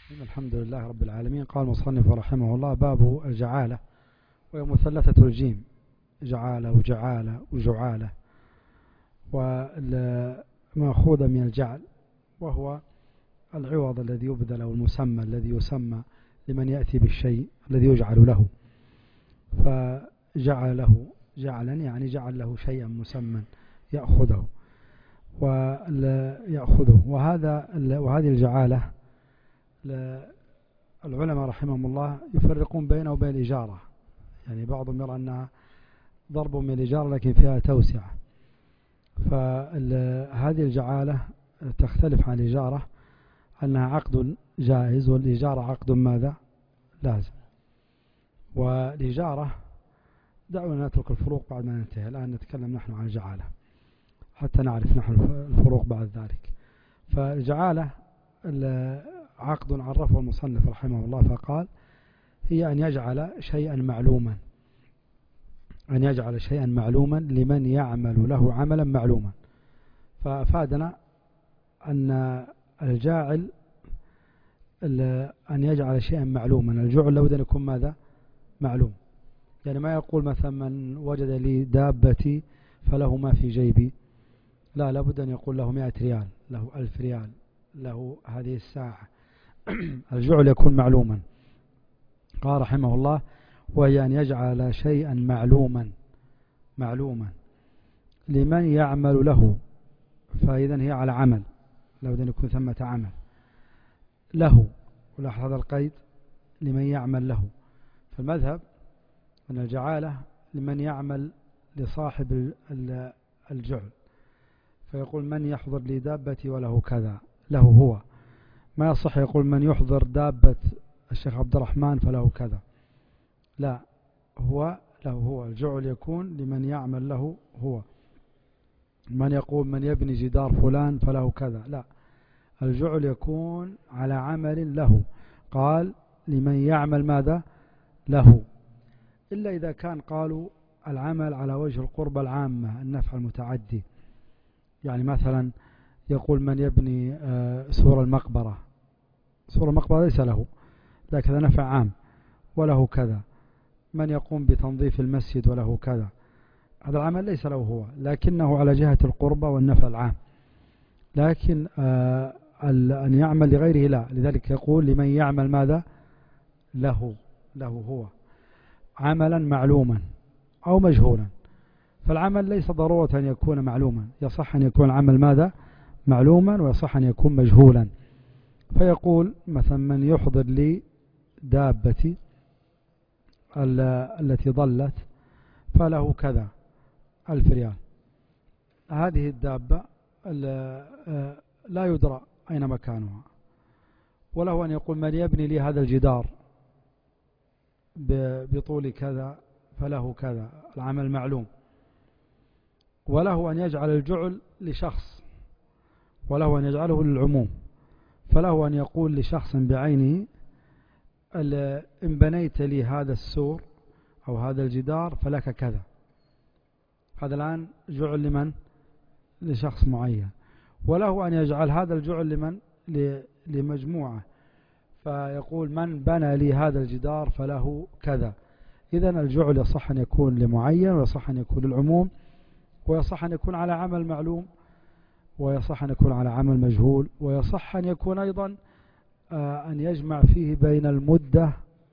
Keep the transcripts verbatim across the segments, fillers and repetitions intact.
الحمد لله رب العالمين. قال المصنف رحمه الله: باب الجعالة، وهي مثلثة الجيم، جعالة وجعالة وجعالة، ومأخوذة من الجعل، وهو العوض الذي يبذل أو المسمى الذي يسمى لمن يأتي بالشيء الذي يجعل له، فجعل له جعلا يعني جعل له شيئا مسمى يأخذه ويأخذه وهذا وهذه الجعالة العلماء رحمهم الله يفرقون بينه وبين الإجارة. يعني بعضهم يرى أنها ضرب من الإجارة لكن فيها توسعة، فهذه الجعالة تختلف عن الإجارة أنها عقد جائز، والإجارة عقد ماذا؟ لازم. والإجارة دعونا نترك الفروق بعد ما ننتهي، الآن نتكلم نحن عن الجعالة حتى نعرف نحن الفروق بعد ذلك. فالجعالة عقد عرفه المصنف رحمه الله فقال: هي أن يجعل شيئا معلوما، أن يجعل شيئا معلوما لمن يعمل له عملا معلوما. فأفادنا أن الجاعل أن يجعل شيئا معلوما، الجعل لابد أن يكون ماذا؟ معلوم. يعني ما يقول مثلا من وجد لي دابتي فله ما في جيبي، لا، لابد أن يقول له مئة ريال، له ألف ريال، له هذه الساعة. الجعل يكون معلوما. قال رحمه الله: وهي أن يجعل شيئا معلوما معلوما لمن يعمل له، فإذا هي على عمل، لابد أن يكون ثمة عمل له. ولاحظ هذا القيد: لمن يعمل له. فالمذهب أن الجعالة لمن يعمل لصاحب الجعل، فيقول: من يحضر لي دابتي وله كذا، له هو. ما يصح يقول: من يحضر دابة الشيخ عبد الرحمن فله كذا، لا، هو له هو. الجعل يكون لمن يعمل له هو. من يقول: من يبني جدار فلان فله كذا، لا، الجعل يكون على عمل له. قال: لمن يعمل ماذا؟ له. إلا إذا كان قالوا العمل على وجه القربة العامة، النفع المتعدي. يعني مثلا يقول: من يبني سور المقبرة، سور المقبرة ليس له، لكن هذا نفع عام وله كذا. من يقوم بتنظيف المسجد وله كذا، هذا العمل ليس له هو، لكنه على جهة القربة والنفع العام. لكن آه أن يعمل لغيره لا. لذلك يقول: لمن يعمل ماذا؟ له، له هو، عملا معلوما أو مجهولا. فالعمل ليس ضرورة أن يكون معلوما، يصح أن يكون العمل ماذا؟ معلوما، ويصح أن يكون مجهولا. فيقول مثلا: من يحضر لي دابتي التي ضلت فله كذا، ألف ريال. هذه الدابة لا يدرى أين مكانها. وله أن يقول: من يبني لي هذا الجدار بطول كذا فله كذا، العمل معلوم. وله أن يجعل الجعل لشخص، وله أن يجعله للعموم. فله أن يقول لشخص بعينه: إن بنيت لي هذا السور أو هذا الجدار فلك كذا. هذا الآن جعل لمن؟ لشخص معين. وله أن يجعل هذا الجعل لمن؟ لمجموعة، فيقول: من بنى لي هذا الجدار فله كذا. إذن الجعل يصح أن يكون لمعين، ويصح أن يكون للعموم، ويصح أن يكون على عمل معلوم، ويصح أن يكون على عمل مجهول، ويصح أن يكون أيضا آه أن يجمع فيه بين المدة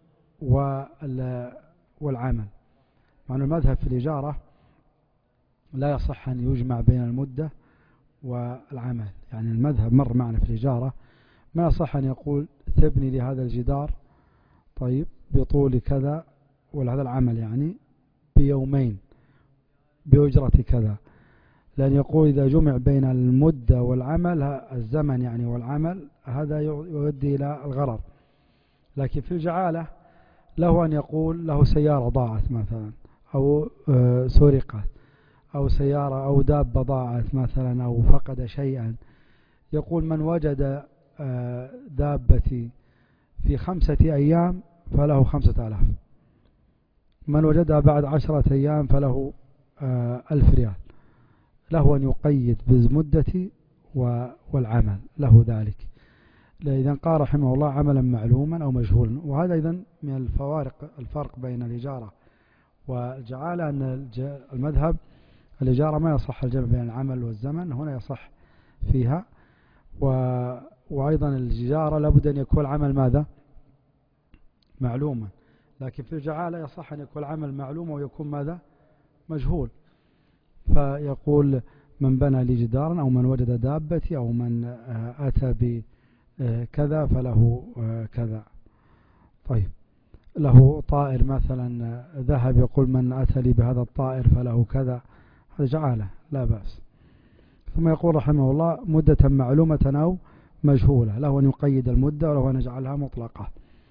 والعمل. مع أن المذهب في الإجارة لا يصح أن يجمع بين المدة والعمل. يعني المذهب مر معنا في الإجارة ما يصح أن يقول: تبني لهذا الجدار طيب بطول كذا، وهذا العمل يعني بيومين بأجرة كذا. لأن يقول: إذا جمع بين المدة والعمل، الزمن يعني والعمل، هذا يؤدي إلى الغرر. لكن في الجعالة له أن يقول: له سيارة ضاعت مثلا، أو سرقت، أو سيارة أو دابة ضاعت مثلا، أو فقد شيئا. يقول: من وجد دابتي في خمسة أيام فله خمسة آلاف، من وجدها بعد عشرة أيام فله ألف ريال. له أن يقيد بالمدة والعمل، له ذلك. إذا قال رحمه الله عملا معلوما أو مجهولا. وهذا أيضا من الفوارق الفرق بين الإجارة والجعالة، أن المذهب الإجارة ما يصح الجمع بين العمل والزمن، هنا يصح فيها. و... وأيضا الإجارة لابد أن يكون العمل ماذا؟ معلوما. لكن في الجعالة يصح أن يكون العمل معلوم ويكون ماذا؟ مجهول. فيقول من بنى لي جدارا أو من وجد دابتي أو من أتى بكذا فله كذا. طيب له طائر مثلا ذهب، يقول من أتى لي بهذا الطائر فله كذا، هذا جعالة لا بأس. ثم يقول رحمه الله مدة معلومة أو مجهولة، له أن يقيد المدة وله أن يجعلها مطلقة،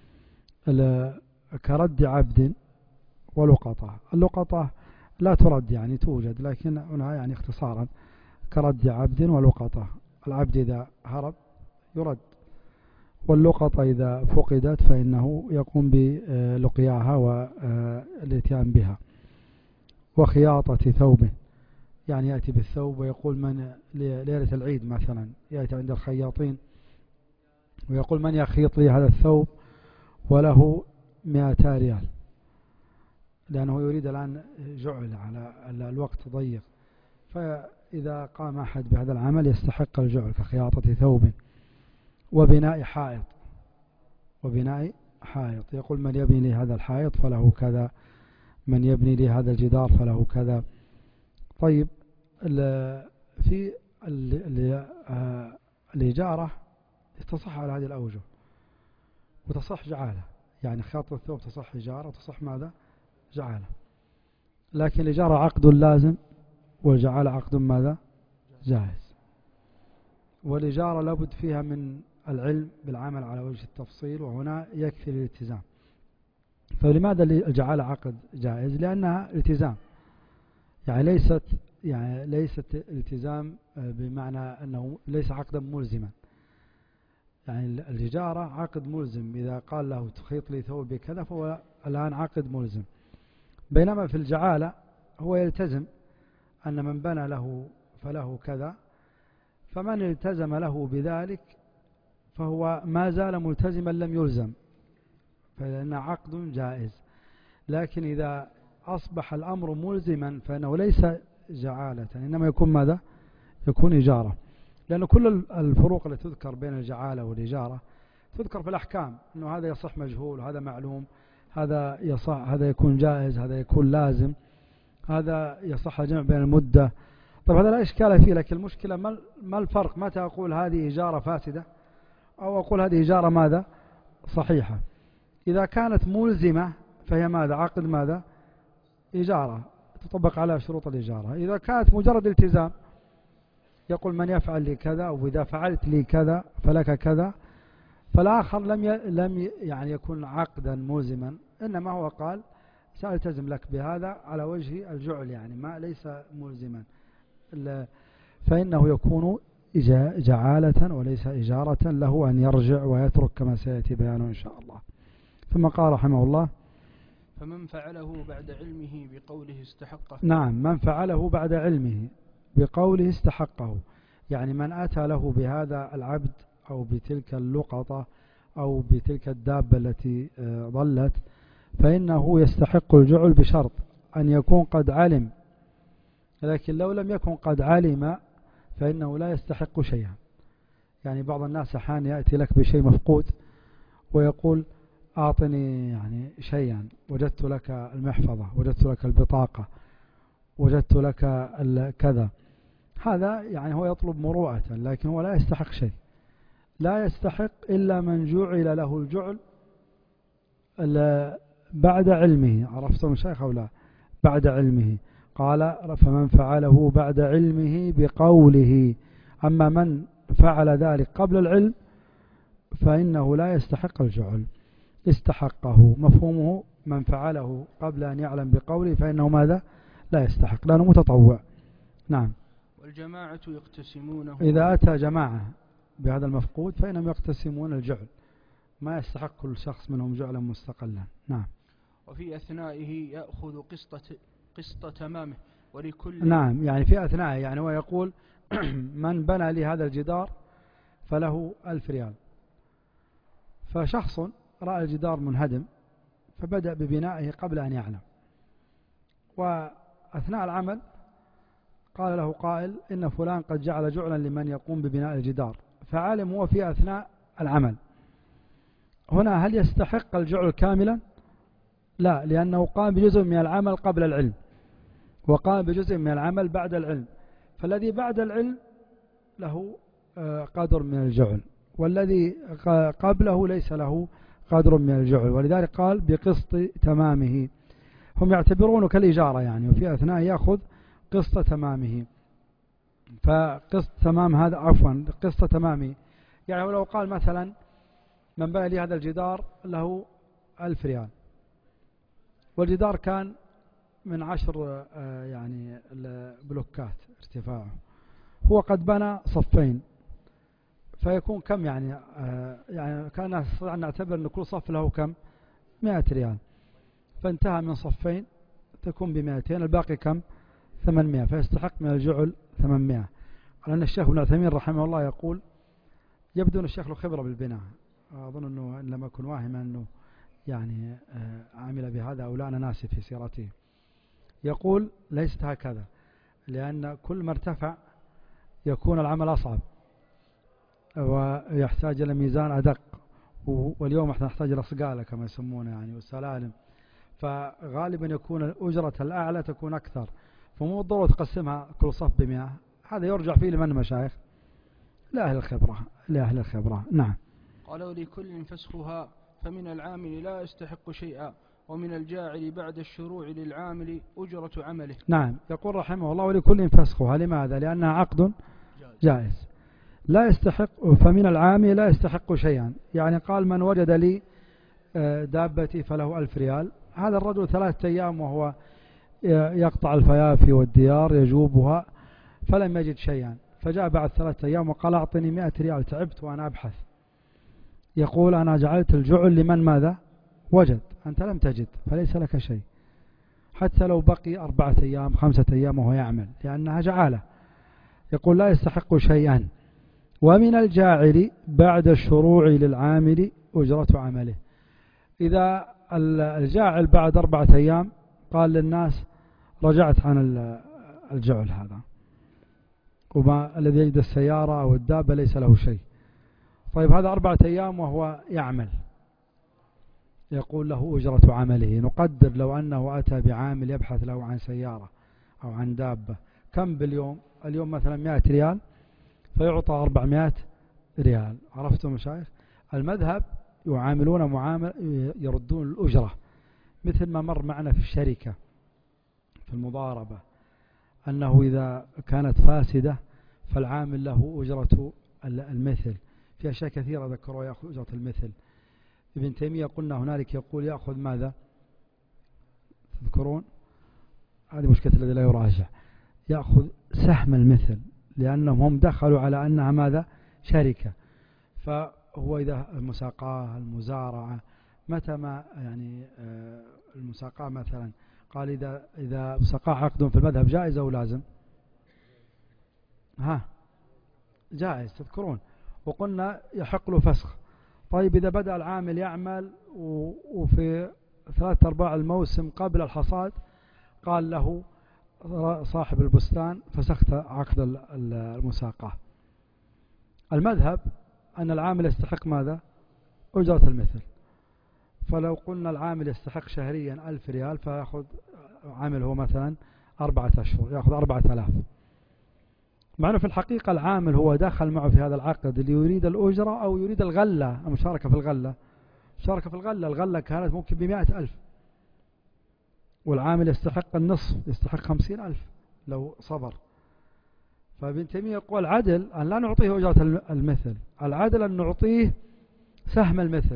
كرد عبد ولقطة. اللقطة لا ترد يعني توجد، لكن هنا يعني اختصارا كرد عبد ولقطة. العبد إذا هرب يرد، واللقطة إذا فقدت فإنه يقوم بلقياها والاتيان بها. وخياطة ثوب، يعني يأتي بالثوب ويقول من ليلة العيد مثلا يأتي عند الخياطين ويقول من يخيط لي هذا الثوب وله مئتا ريال، لأنه يريد الآن جعل على الوقت ضيق، فإذا قام أحد بهذا العمل يستحق الجعل كخياطة ثوب. وبناء حائط، وبناء حائط يقول من يبني لي هذا الحائط فله كذا، من يبني لي هذا الجدار فله كذا. طيب في الإجارة تصح على هذه الأوجه وتصح جعالة، يعني خياطة الثوب تصح إجارة وتصح ماذا؟ جعالة. لكن الإجارة عقد لازم والجعالة عقد ماذا؟ جائز. والإجارة لابد فيها من العلم بالعمل على وجه التفصيل، وهنا يكفي الالتزام. فلماذا الجعالة عقد جائز؟ لأنها التزام، يعني ليست يعني ليست التزام بمعنى أنه ليس عقدا ملزما. يعني الإجارة عقد ملزم، إذا قال له تخيط لي ثوب بكذا فهو الآن عقد ملزم. بينما في الجعالة هو يلتزم أن من بنى له فله كذا، فمن التزم له بذلك فهو ما زال ملتزما لم يلزم، فإنه عقد جائز. لكن إذا أصبح الأمر ملزما فإنه ليس جعالة، إنما يكون ماذا؟ يكون إجارة. لأن كل الفروق التي تذكر بين الجعالة والإجارة تذكر في الأحكام، أنه هذا يصح مجهول وهذا معلوم، هذا يصح هذا يكون جائز، هذا يكون لازم، هذا يصح الجمع بين المدة. طيب هذا لا إشكال فيه، لكن المشكلة ما الفرق متى أقول هذه إجارة فاسدة أو أقول هذه إجارة ماذا؟ صحيحة. إذا كانت ملزمة فهي ماذا؟ عقد ماذا؟ إجارة تطبق على شروط الإجارة. إذا كانت مجرد التزام يقول من يفعل لي كذا أو إذا فعلت لي كذا فلك كذا، فالآخر لم ي... لم يعني يكون عقدا ملزما، إنما هو قال سألتزم لك بهذا على وجه الجعل، يعني ما ليس ملزما، فإنه يكون جعالة وليس إجارة، له أن يرجع ويترك كما سيأتي بيانه إن شاء الله. ثم قال رحمه الله فمن فعله بعد علمه بقوله استحقه. نعم، من فعله بعد علمه بقوله استحقه، يعني من أتى له بهذا العبد أو بتلك اللقطة أو بتلك الدابة التي ضلت فإنه يستحق الجعل بشرط أن يكون قد علم. لكن لو لم يكن قد علم فإنه لا يستحق شيئا. يعني بعض الناس أحيانا يأتي لك بشيء مفقود ويقول أعطني يعني شيئا، وجدت لك المحفظة، وجدت لك البطاقة، وجدت لك كذا، هذا يعني هو يطلب مروءة، لكن هو لا يستحق شيء. لا يستحق إلا من جعل له الجعل بعد علمه. عرفتم شيخ أو لا؟ بعد علمه. قال فمن فعله بعد علمه بقوله. أما من فعل ذلك قبل العلم فإنه لا يستحق الجعل. استحقه مفهومه من فعله قبل أن يعلم بقوله فإنه ماذا؟ لا يستحق لأنه متطوع. نعم. والجماعة يقتسمونه. إذا أتى جماعة بهذا المفقود فإنهم يقتسمون الجعل، ما يستحق كل شخص منهم جعلا مستقلا. نعم. وفي أثنائه يأخذ قسطة قسط تمامه ولكل. نعم، يعني في أثنائه، يعني هو يقول من بنى لي هذا الجدار فله ألف ريال، فشخص رأى الجدار منهدم فبدأ ببنائه قبل أن يعلم، وأثناء العمل قال له قائل إن فلان قد جعل جعلا لمن يقوم ببناء الجدار، فعلم هو في أثناء العمل. هنا هل يستحق الجعل كاملا؟ لا، لأنه قام بجزء من العمل قبل العلم، وقام بجزء من العمل بعد العلم، فالذي بعد العلم له قدر من الجعل، والذي قبله ليس له قدر من الجعل، ولذلك قال بقسط تمامه. هم يعتبرونه كالإجارة يعني، وفي أثناء يأخذ قسط تمامه. فقسط تمام هذا عفوا قسط تمامه يعني لو قال مثلا من بنى لي هذا الجدار له ألف ريال، والجدار كان من عشر يعني البلوكات ارتفاعه، هو قد بنى صفين، فيكون كم يعني يعني كان نستطيع أن نعتبر أن كل صف له كم مئة ريال، فانتهى من صفين تكون بمئتين، الباقي كم ثمانمائة، فيستحق من الجعل ثمانمائة. لأن الشيخ ابن عثيمين رحمه الله يقول يبدو أن الشيخ له خبرة بالبناء، أظن أنه إن لم أكن واهما أنه يعني عمل بهذا أو لا، أنا ناسي في سيرته. يقول ليست هكذا، لأن كل ما ارتفع يكون العمل أصعب ويحتاج إلى ميزان أدق، واليوم احنا نحتاج إلى صقالة كما يسمونه يعني والسلالم، فغالبا يكون الأجرة الأعلى تكون أكثر، فمو بالضرورة تقسمها كل صف بمئة. هذا يرجع فيه لمن مشايخ؟ لأهل الخبرة، لأهل الخبرة. نعم. قالوا لكل فسخها، فمن العامل لا يستحق شيئا، ومن الجاعل بعد الشروع للعامل أجرة عمله. نعم. يقول رحمه الله ولكل فسخها، لماذا؟ لأنها عقد جائز لا يستحق، فمن العامل لا يستحق شيئا، يعني قال من وجد لي دابتي فله ألف ريال، هذا الرجل ثلاثة أيام وهو يقطع الفيافي والديار يجوبها فلم يجد شيئا، فجاء بعد ثلاثة أيام وقال أعطني مئة ريال تعبت وأنا أبحث. يقول أنا جعلت الجعل لمن ماذا وجد، أنت لم تجد فليس لك شيء، حتى لو بقي أربعة أيام خمسة أيام وهو يعمل، لأنها جعالة. يقول لا يستحق شيئا. ومن الجاعل بعد الشروع للعامل أجرة عمله، إذا الجاعل بعد أربعة أيام قال للناس رجعت عن الجعل هذا، وما الذي يجد السيارة أو الدابة ليس له شيء، طيب هذا أربعة أيام وهو يعمل، يقول له أجرة عمله. نقدر لو أنه أتى بعامل يبحث له عن سيارة أو عن دابة، كم باليوم؟ اليوم مثلا مئة ريال، فيعطى أربعمائة ريال. عرفتم مشايخ؟ المذهب يعاملون معامل يردون الأجرة، مثل ما مر معنا في الشركة في المضاربة، أنه إذا كانت فاسدة فالعامل له أجرة المثل، في أشياء كثيرة ذكروا يأخذ أجرة المثل. ابن تيمية قلنا هنالك يقول يأخذ ماذا؟ تذكرون؟ هذه مشكلة الذي لا يراجع، يأخذ سهم المثل، لأنهم هم دخلوا على أنها ماذا؟ شركة. فهو إذا المساقاة المزارعة متى ما يعني المساقاة مثلا قال إذا إذا مساقاة عقد في المذهب جائز أو لازم؟ ها جائز، تذكرون؟ وقلنا يحق له فسخ. طيب إذا بدأ العامل يعمل وفي ثلاثة أرباع الموسم قبل الحصاد قال له صاحب البستان فسخت عقد المساقاة، المذهب أن العامل يستحق ماذا؟ أجرة المثل. فلو قلنا العامل يستحق شهريا ألف ريال، فيأخذ عامله مثلا أربعة أشهر يأخذ أربعة آلاف، مع أنه في الحقيقة العامل هو دخل معه في هذا العقد اللي يريد الأجرة أو يريد الغلة، المشاركة في الغلة. مشاركة في الغلة، الغلة كانت ممكن بمائة ألف، والعامل يستحق النصف، يستحق خمسين ألف لو صبر. فابن تيمية يقول العدل أن لا نعطيه أجرة المثل، العدل أن نعطيه سهم المثل.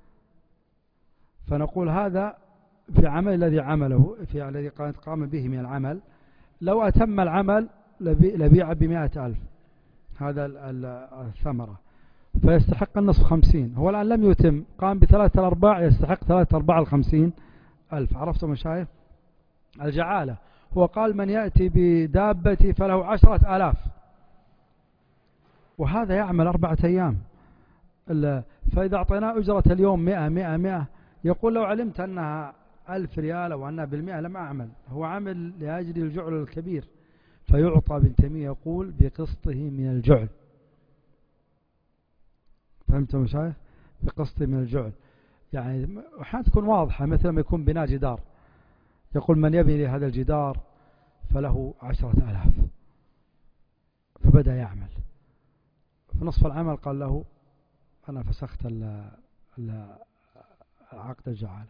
فنقول هذا في عمل الذي عمله، في الذي قام به من العمل، لو أتم العمل لبيع بمائة ألف هذا الثمرة، فيستحق النصف خمسين. هو الآن لم يتم، قام بثلاثة الأرباع، يستحق ثلاثة أرباع الخمسين ألف. عرفتم مشايخ؟ الجعالة هو قال من يأتي بدابتي فله عشرة آلاف، وهذا يعمل أربعة أيام، فإذا أعطيناه أجرة اليوم مئة مئة مئة يقول لو علمت أنها ألف ريال أو أنها بالمئة لم أعمل. هو عمل لأجل الجعل الكبير. فيعطى ابن تيمية يقول بقسطه من الجعل. فهمتم مشايخ؟ بقسطه من الجعل. يعني أحيانا تكون واضحة، مثل ما يكون بناء جدار يقول من يبني لي هذا الجدار فله عشرة آلاف، فبدأ يعمل في نصف العمل قال له أنا فسخت عقد الجعالة.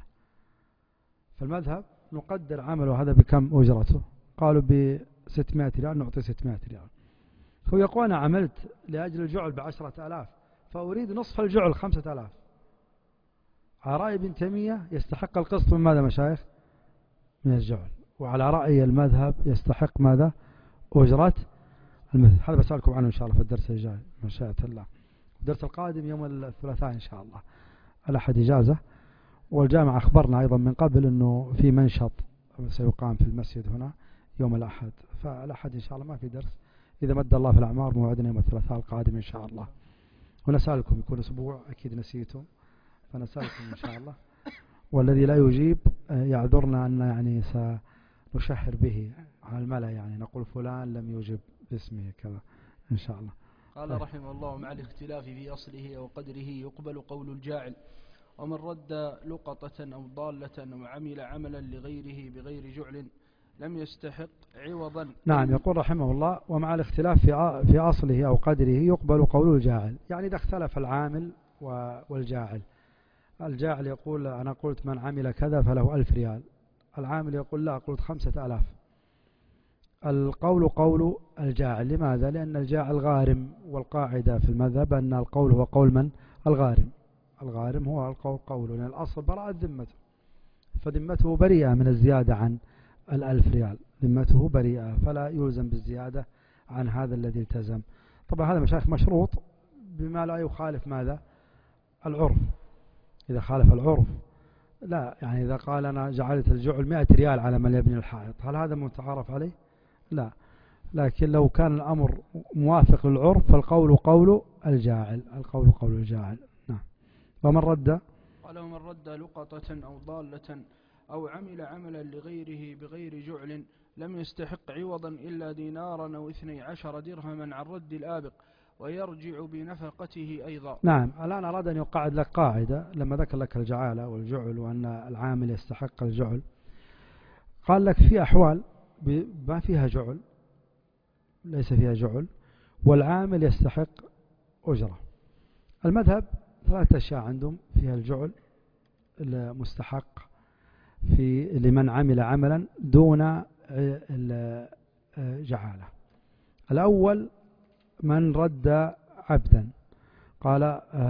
فالمذهب نقدر عمله هذا بكم أجرته؟ قالوا بستمائة ريال، نعطي ستمائة ريال. هو يقول أنا عملت لأجل الجعل بعشرة آلاف فأريد نصف الجعل خمسة آلاف. على رأي ابن تيمية يستحق القسط من ماذا مشايخ؟ من الجعل. وعلى رأي المذهب يستحق ماذا؟ أجرة المثل. هذا بسألكم عنه إن شاء الله في الدرس الجاي مشيئة الله. الدرس القادم يوم الثلاثاء إن شاء الله الأحد إجازة. والجامعة أخبرنا أيضا من قبل أنه في منشط سيقام في المسجد هنا يوم الأحد، فالأحد إن شاء الله ما في درس. إذا مد الله في الأعمار موعدنا يوم الثلاثاء القادم إن شاء الله. ونسألكم يكون أسبوع أكيد نسيتم، فنسألكم إن شاء الله. والذي لا يجيب يعذرنا أن يعني سنشهر به على الملأ، يعني نقول فلان لم يجب باسمه كذا إن شاء الله. قال طيب. رحمه الله مع الاختلاف في أصله أو قدره يقبل قول الجاعل، ومن رد لقطة أو ضالة وعمل عملا لغيره بغير جعل لم يستحق عوضا. نعم، يقول رحمه الله ومع الاختلاف في في أصله أو قدره يقبل قول الجاعل. يعني إذا اختلف العامل والجاعل، الجاعل يقول أنا قلت من عمل كذا فله ألف ريال، العامل يقول لا قلت خمسة ألاف. القول قول الجاعل. لماذا؟ لأن الجاعل غارم، والقاعدة في المذهب أن القول هو قول من؟ الغارم. الغارم هو القول قوله، لأن الأصل براءة ذمته، فذمته بريئة من الزيادة عن الألف ريال، ذمته بريئة فلا يلزم بالزيادة عن هذا الذي التزم. طبعا هذا مشايخ مشروط بما لا يخالف ماذا؟ العرف. إذا خالف العرف لا، يعني إذا قال أنا جعلت الجعل مئة ريال على من يبني الحائط، هل هذا متعارف عليه؟ لا. لكن لو كان الأمر موافق للعرف فالقول قول الجاعل. القول قول الجاعل. نعم. ومن رد قال ومن رد لقطة أو ضالة أو عمل عملا لغيره بغير جعل لم يستحق عوضا إلا دينارا أو اثني عشر درهما عن رد الآبق ويرجع بنفقته أيضا. نعم. الآن أراد أن يقعد لك قاعدة لما ذكر لك الجعالة والجعل وأن العامل يستحق الجعل. قال لك في أحوال ما فيها جعل، ليس فيها جعل، والعامل يستحق أجرة. المذهب ثلاثة أشياء عندهم فيها الجعل المستحق في لمن عمل عملا دون الجعالة. الأول من رد عبدا، قال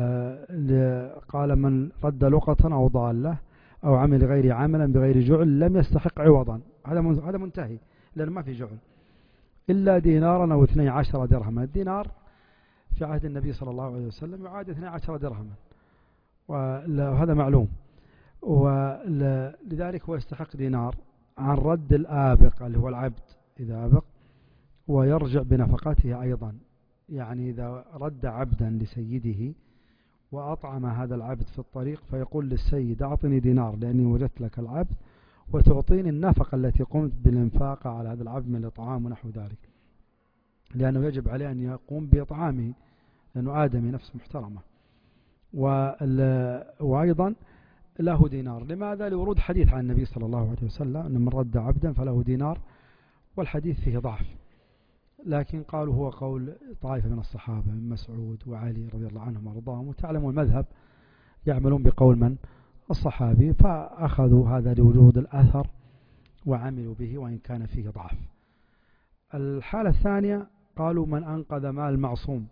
قال من رد لقطة أو ضالة أو عمل غير عملا بغير جعل لم يستحق عوضا. هذا هذا منتهي لأنه ما في جعل إلا دينارا أو اثني عشر درهما. الدينار في عهد النبي صلى الله عليه وسلم يعاد اثني عشر درهما، وهذا معلوم، ولذلك هو يستحق دينار عن رد الآبق اللي هو العبد إذا أبق، ويرجع بنفقته أيضا. يعني إذا رد عبدا لسيده وأطعم هذا العبد في الطريق فيقول للسيد أعطني دينار لأني وجدت لك العبد وتعطيني النفقة التي قمت بالإنفاق على هذا العبد من الإطعام ونحو ذلك، لأنه يجب عليه أن يقوم بإطعامه لأنه آدمي نفس محترمة. وأيضا له دينار. لماذا؟ لورود حديث عن النبي صلى الله عليه وسلم أن من رد عبدا فله دينار، والحديث فيه ضعف، لكن قالوا هو قول طائفة من الصحابة من مسعود وعلي رضي الله عنهم وارضاهم. وتعلموا المذهب يعملون بقول من؟ الصحابي، فأخذوا هذا لوجود الأثر وعملوا به وإن كان فيه ضعف. الحالة الثانية قالوا من أنقذ مال معصوم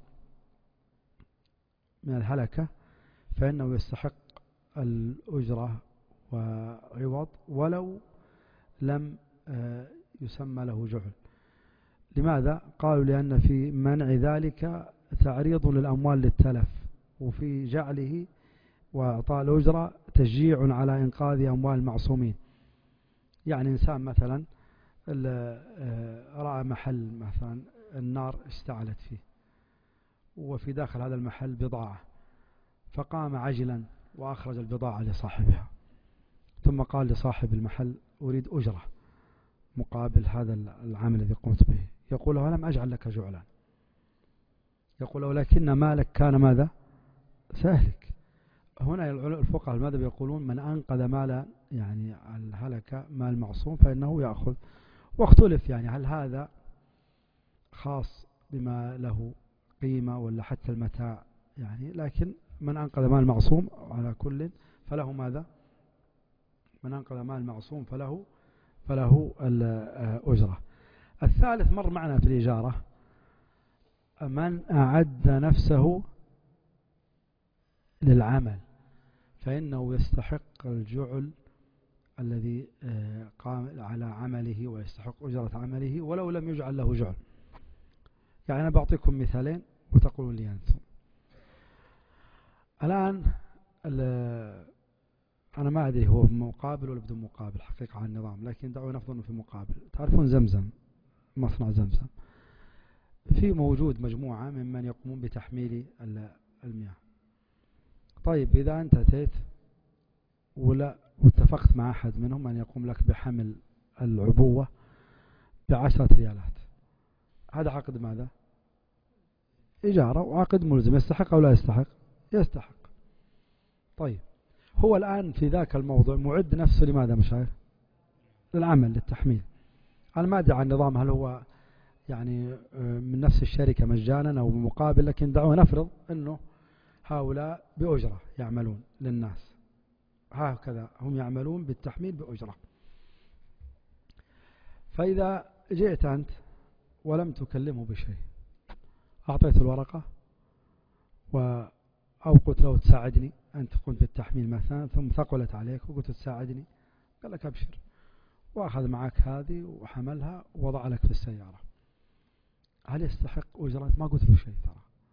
من الهلكة فإنه يستحق الأجرة وعوض ولو لم يسمى له جعل. لماذا؟ قالوا لأن في منع ذلك تعريض للأموال للتلف، وفي جعله وإعطاء الأجرة تشجيع على إنقاذ أموال المعصومين. يعني إنسان مثلا رأى محل مثلا النار اشتعلت فيه وفي داخل هذا المحل بضاعة، فقام عجلا وأخرج البضاعة لصاحبها، ثم قال لصاحب المحل أريد أجرة مقابل هذا العمل الذي قمت به. يقول له ألم أجعل لك جعلا؟ يقول له لكن مالك كان ماذا؟ سهلك. هنا الفقهاء المذهب يقولون من أنقذ مالا يعني الهلك مال معصوم فإنه يأخذ. واختلف يعني هل هذا خاص بما له قيمة ولا حتى المتاع يعني، لكن من أنقذ مال معصوم على كل فله ماذا؟ من أنقذ مال معصوم فله فله الأجرة. الثالث مر معنا في الإجارة من أعد نفسه للعمل فإنه يستحق الجعل الذي قام على عمله ويستحق أجرة عمله ولو لم يجعل له جعل. يعني أنا بعطيكم مثالين وتقولون لي أنتم. الآن أنا ما أدري هو بمقابل ولا بدون مقابل حقيقة عن النظام، لكن دعونا نفضل أنه في مقابل. تعرفون زمزم، مصنع زمزم، في موجود مجموعة ممن يقومون بتحميل المياه. طيب إذا أنت أتيت ولا واتفقت مع أحد منهم أن يقوم لك بحمل العبوة بعشرة ريالات، هذا عقد ماذا؟ إجارة، وعقد ملزم. يستحق أو لا يستحق؟ يستحق. طيب هو الآن في ذاك الموضوع معد نفسه لماذا مشايخ؟ للعمل، للتحميل. أنا ما أدري عن النظام هل هو يعني من نفس الشركة مجانا أو بمقابل، لكن دعونا نفرض أنه هؤلاء بأجرة يعملون للناس، هكذا هم يعملون بالتحميل بأجرة. فإذا جئت أنت ولم تكلمه بشيء، أعطيت الورقة و أو قلت له تساعدني، أنت قمت بالتحميل مثلا ثم ثقلت عليك وقلت تساعدني، قال لك أبشر، وأخذ معك هذه وحملها ووضع لك في السيارة، هل يستحق أجرة؟ ما قلت له شيء ترى.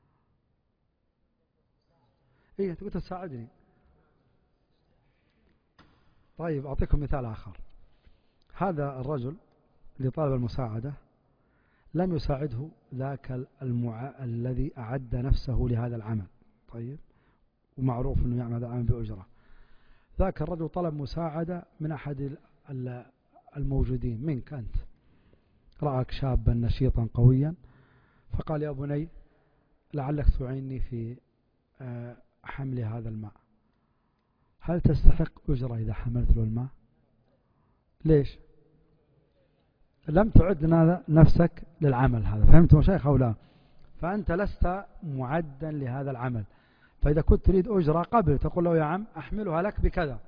إيه أنت قلت تساعدني. طيب أعطيكم مثال آخر. هذا الرجل اللي طالب المساعدة لم يساعده ذاك المع... الذي أعد نفسه لهذا العمل. طيب ومعروف أنه يعمل هذا العمل بأجرة. ذاك الرجل طلب مساعدة من أحد الموجودين منك أنت، رأك شابا نشيطا قويا فقال يا بني لعلك تعيني في حمل هذا الماء، هل تستحق أجرة إذا حملت له الماء؟ ليش؟ لم تعد نفسك للعمل هذا. فهمتم شيخ أو لا؟ فأنت لست معدا لهذا العمل. فإذا كنت تريد أجرة قبل تقول له يا عم أحملها لك بكذا.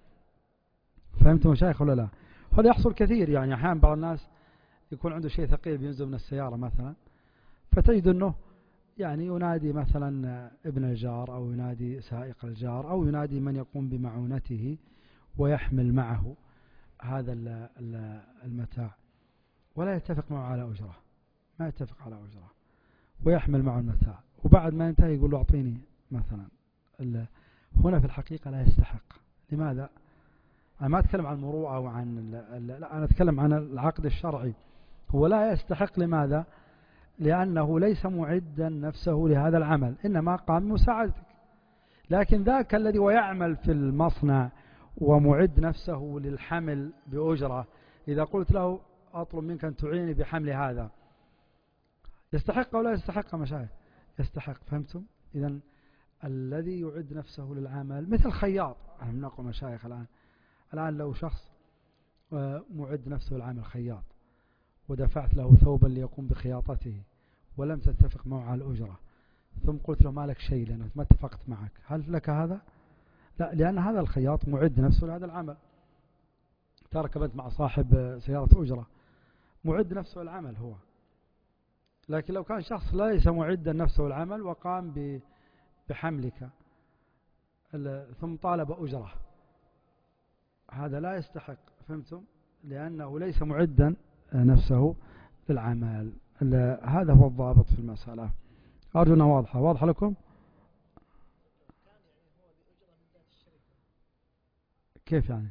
فهمتم شيخ ولا لا؟ هذا يحصل كثير. يعني أحيانا بعض الناس يكون عنده شيء ثقيل بينزل من السيارة مثلا، فتجد أنه يعني ينادي مثلا ابن الجار أو ينادي سائق الجار أو ينادي من يقوم بمعونته ويحمل معه هذا المتاع ولا يتفق معه على أجرة، ما يتفق على أجرة ويحمل معه المتاع، وبعد ما ينتهي يقول له أعطيني مثلا. هنا في الحقيقة لا يستحق. لماذا؟ أنا ما أتكلم عن المروءة وعن لا، أنا أتكلم عن العقد الشرعي. هو لا يستحق. لماذا؟ لأنه ليس معدا نفسه لهذا العمل، إنما قام بمساعدتك. لكن ذاك الذي ويعمل في المصنع ومعد نفسه للحمل بأجرة، إذا قلت له أطلب منك أن تعيني بحمل هذا، يستحق أو لا يستحق مشايخ؟ يستحق. فهمتم؟ إذن الذي يعد نفسه للعمل مثل خياط. أنا نقول مشايخ الآن الآن لو شخص معد نفسه للعمل خياط ودفعت له ثوبا ليقوم بخياطته ولم تتفق معه على الأجرة، ثم قلت له ما لك شيء لأنه ما اتفقت معك، هل لك هذا؟ لا، لأن هذا الخياط معد نفسه لهذا العمل. تركبت مع صاحب سيارة أجرة، معد نفسه للعمل هو. لكن لو كان شخص ليس معدا نفسه للعمل وقام بحملك ثم طالب أجرة، هذا لا يستحق. فهمتم؟ لأنه ليس معدا نفسه للعمل. هذا هو الضابط في المسألة. أرجو أنها واضحة. واضحة لكم؟ كيف يعني؟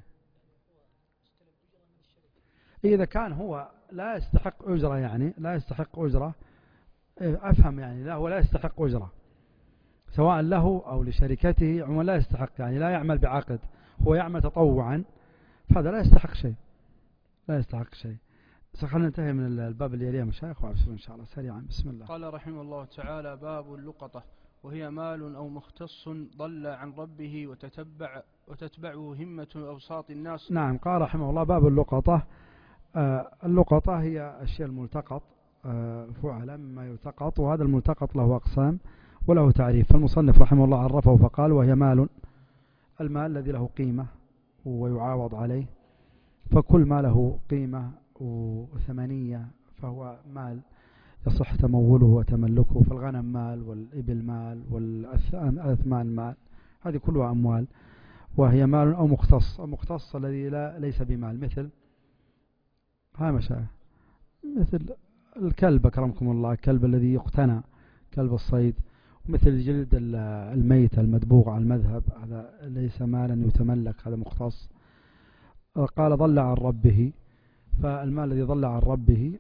إذا كان هو لا يستحق أجرة، يعني لا يستحق أجرة، أفهم يعني لا هو لا يستحق أجرة، سواء له أو لشركته عموما لا يستحق، يعني لا يعمل بعقد، هو يعمل تطوعا، فهذا لا يستحق شيء، لا يستحق شيء. خلينا ننتهي من الباب اللي يليه مشايخ وعبسوا إن شاء الله سريعا. بسم الله. قال رحمه الله تعالى: باب اللقطة، وهي مال أو مختص ضل عن ربه وتتبع وتتبعه همة أوساط الناس. نعم. قال رحمه الله: باب اللقطة. آه اللقطة هي الشيء الملتقط، آه فعل مما يلتقط، وهذا الملتقط له أقسام وله تعريف. فالمصنف رحمه الله عرفه فقال: وهي مال، المال الذي له قيمة ويعاوض عليه، فكل ما له قيمة وثمنية فهو مال يصح تموله وتملكه. فالغنم مال، والإبل مال، والأثمان مال، هذه كلها أموال. وهي مال أو مختص. المختص الذي لا ليس بمال، مثل ها مشاء مثل الكلب أكرمكم الله، الكلب الذي يقتنى، كلب الصيد. ومثل جلد الميت المدبوغ على المذهب، هذا ليس مالا يتملك، هذا مختص. قال: ضل عن ربه، فالمال الذي ضل عن ربه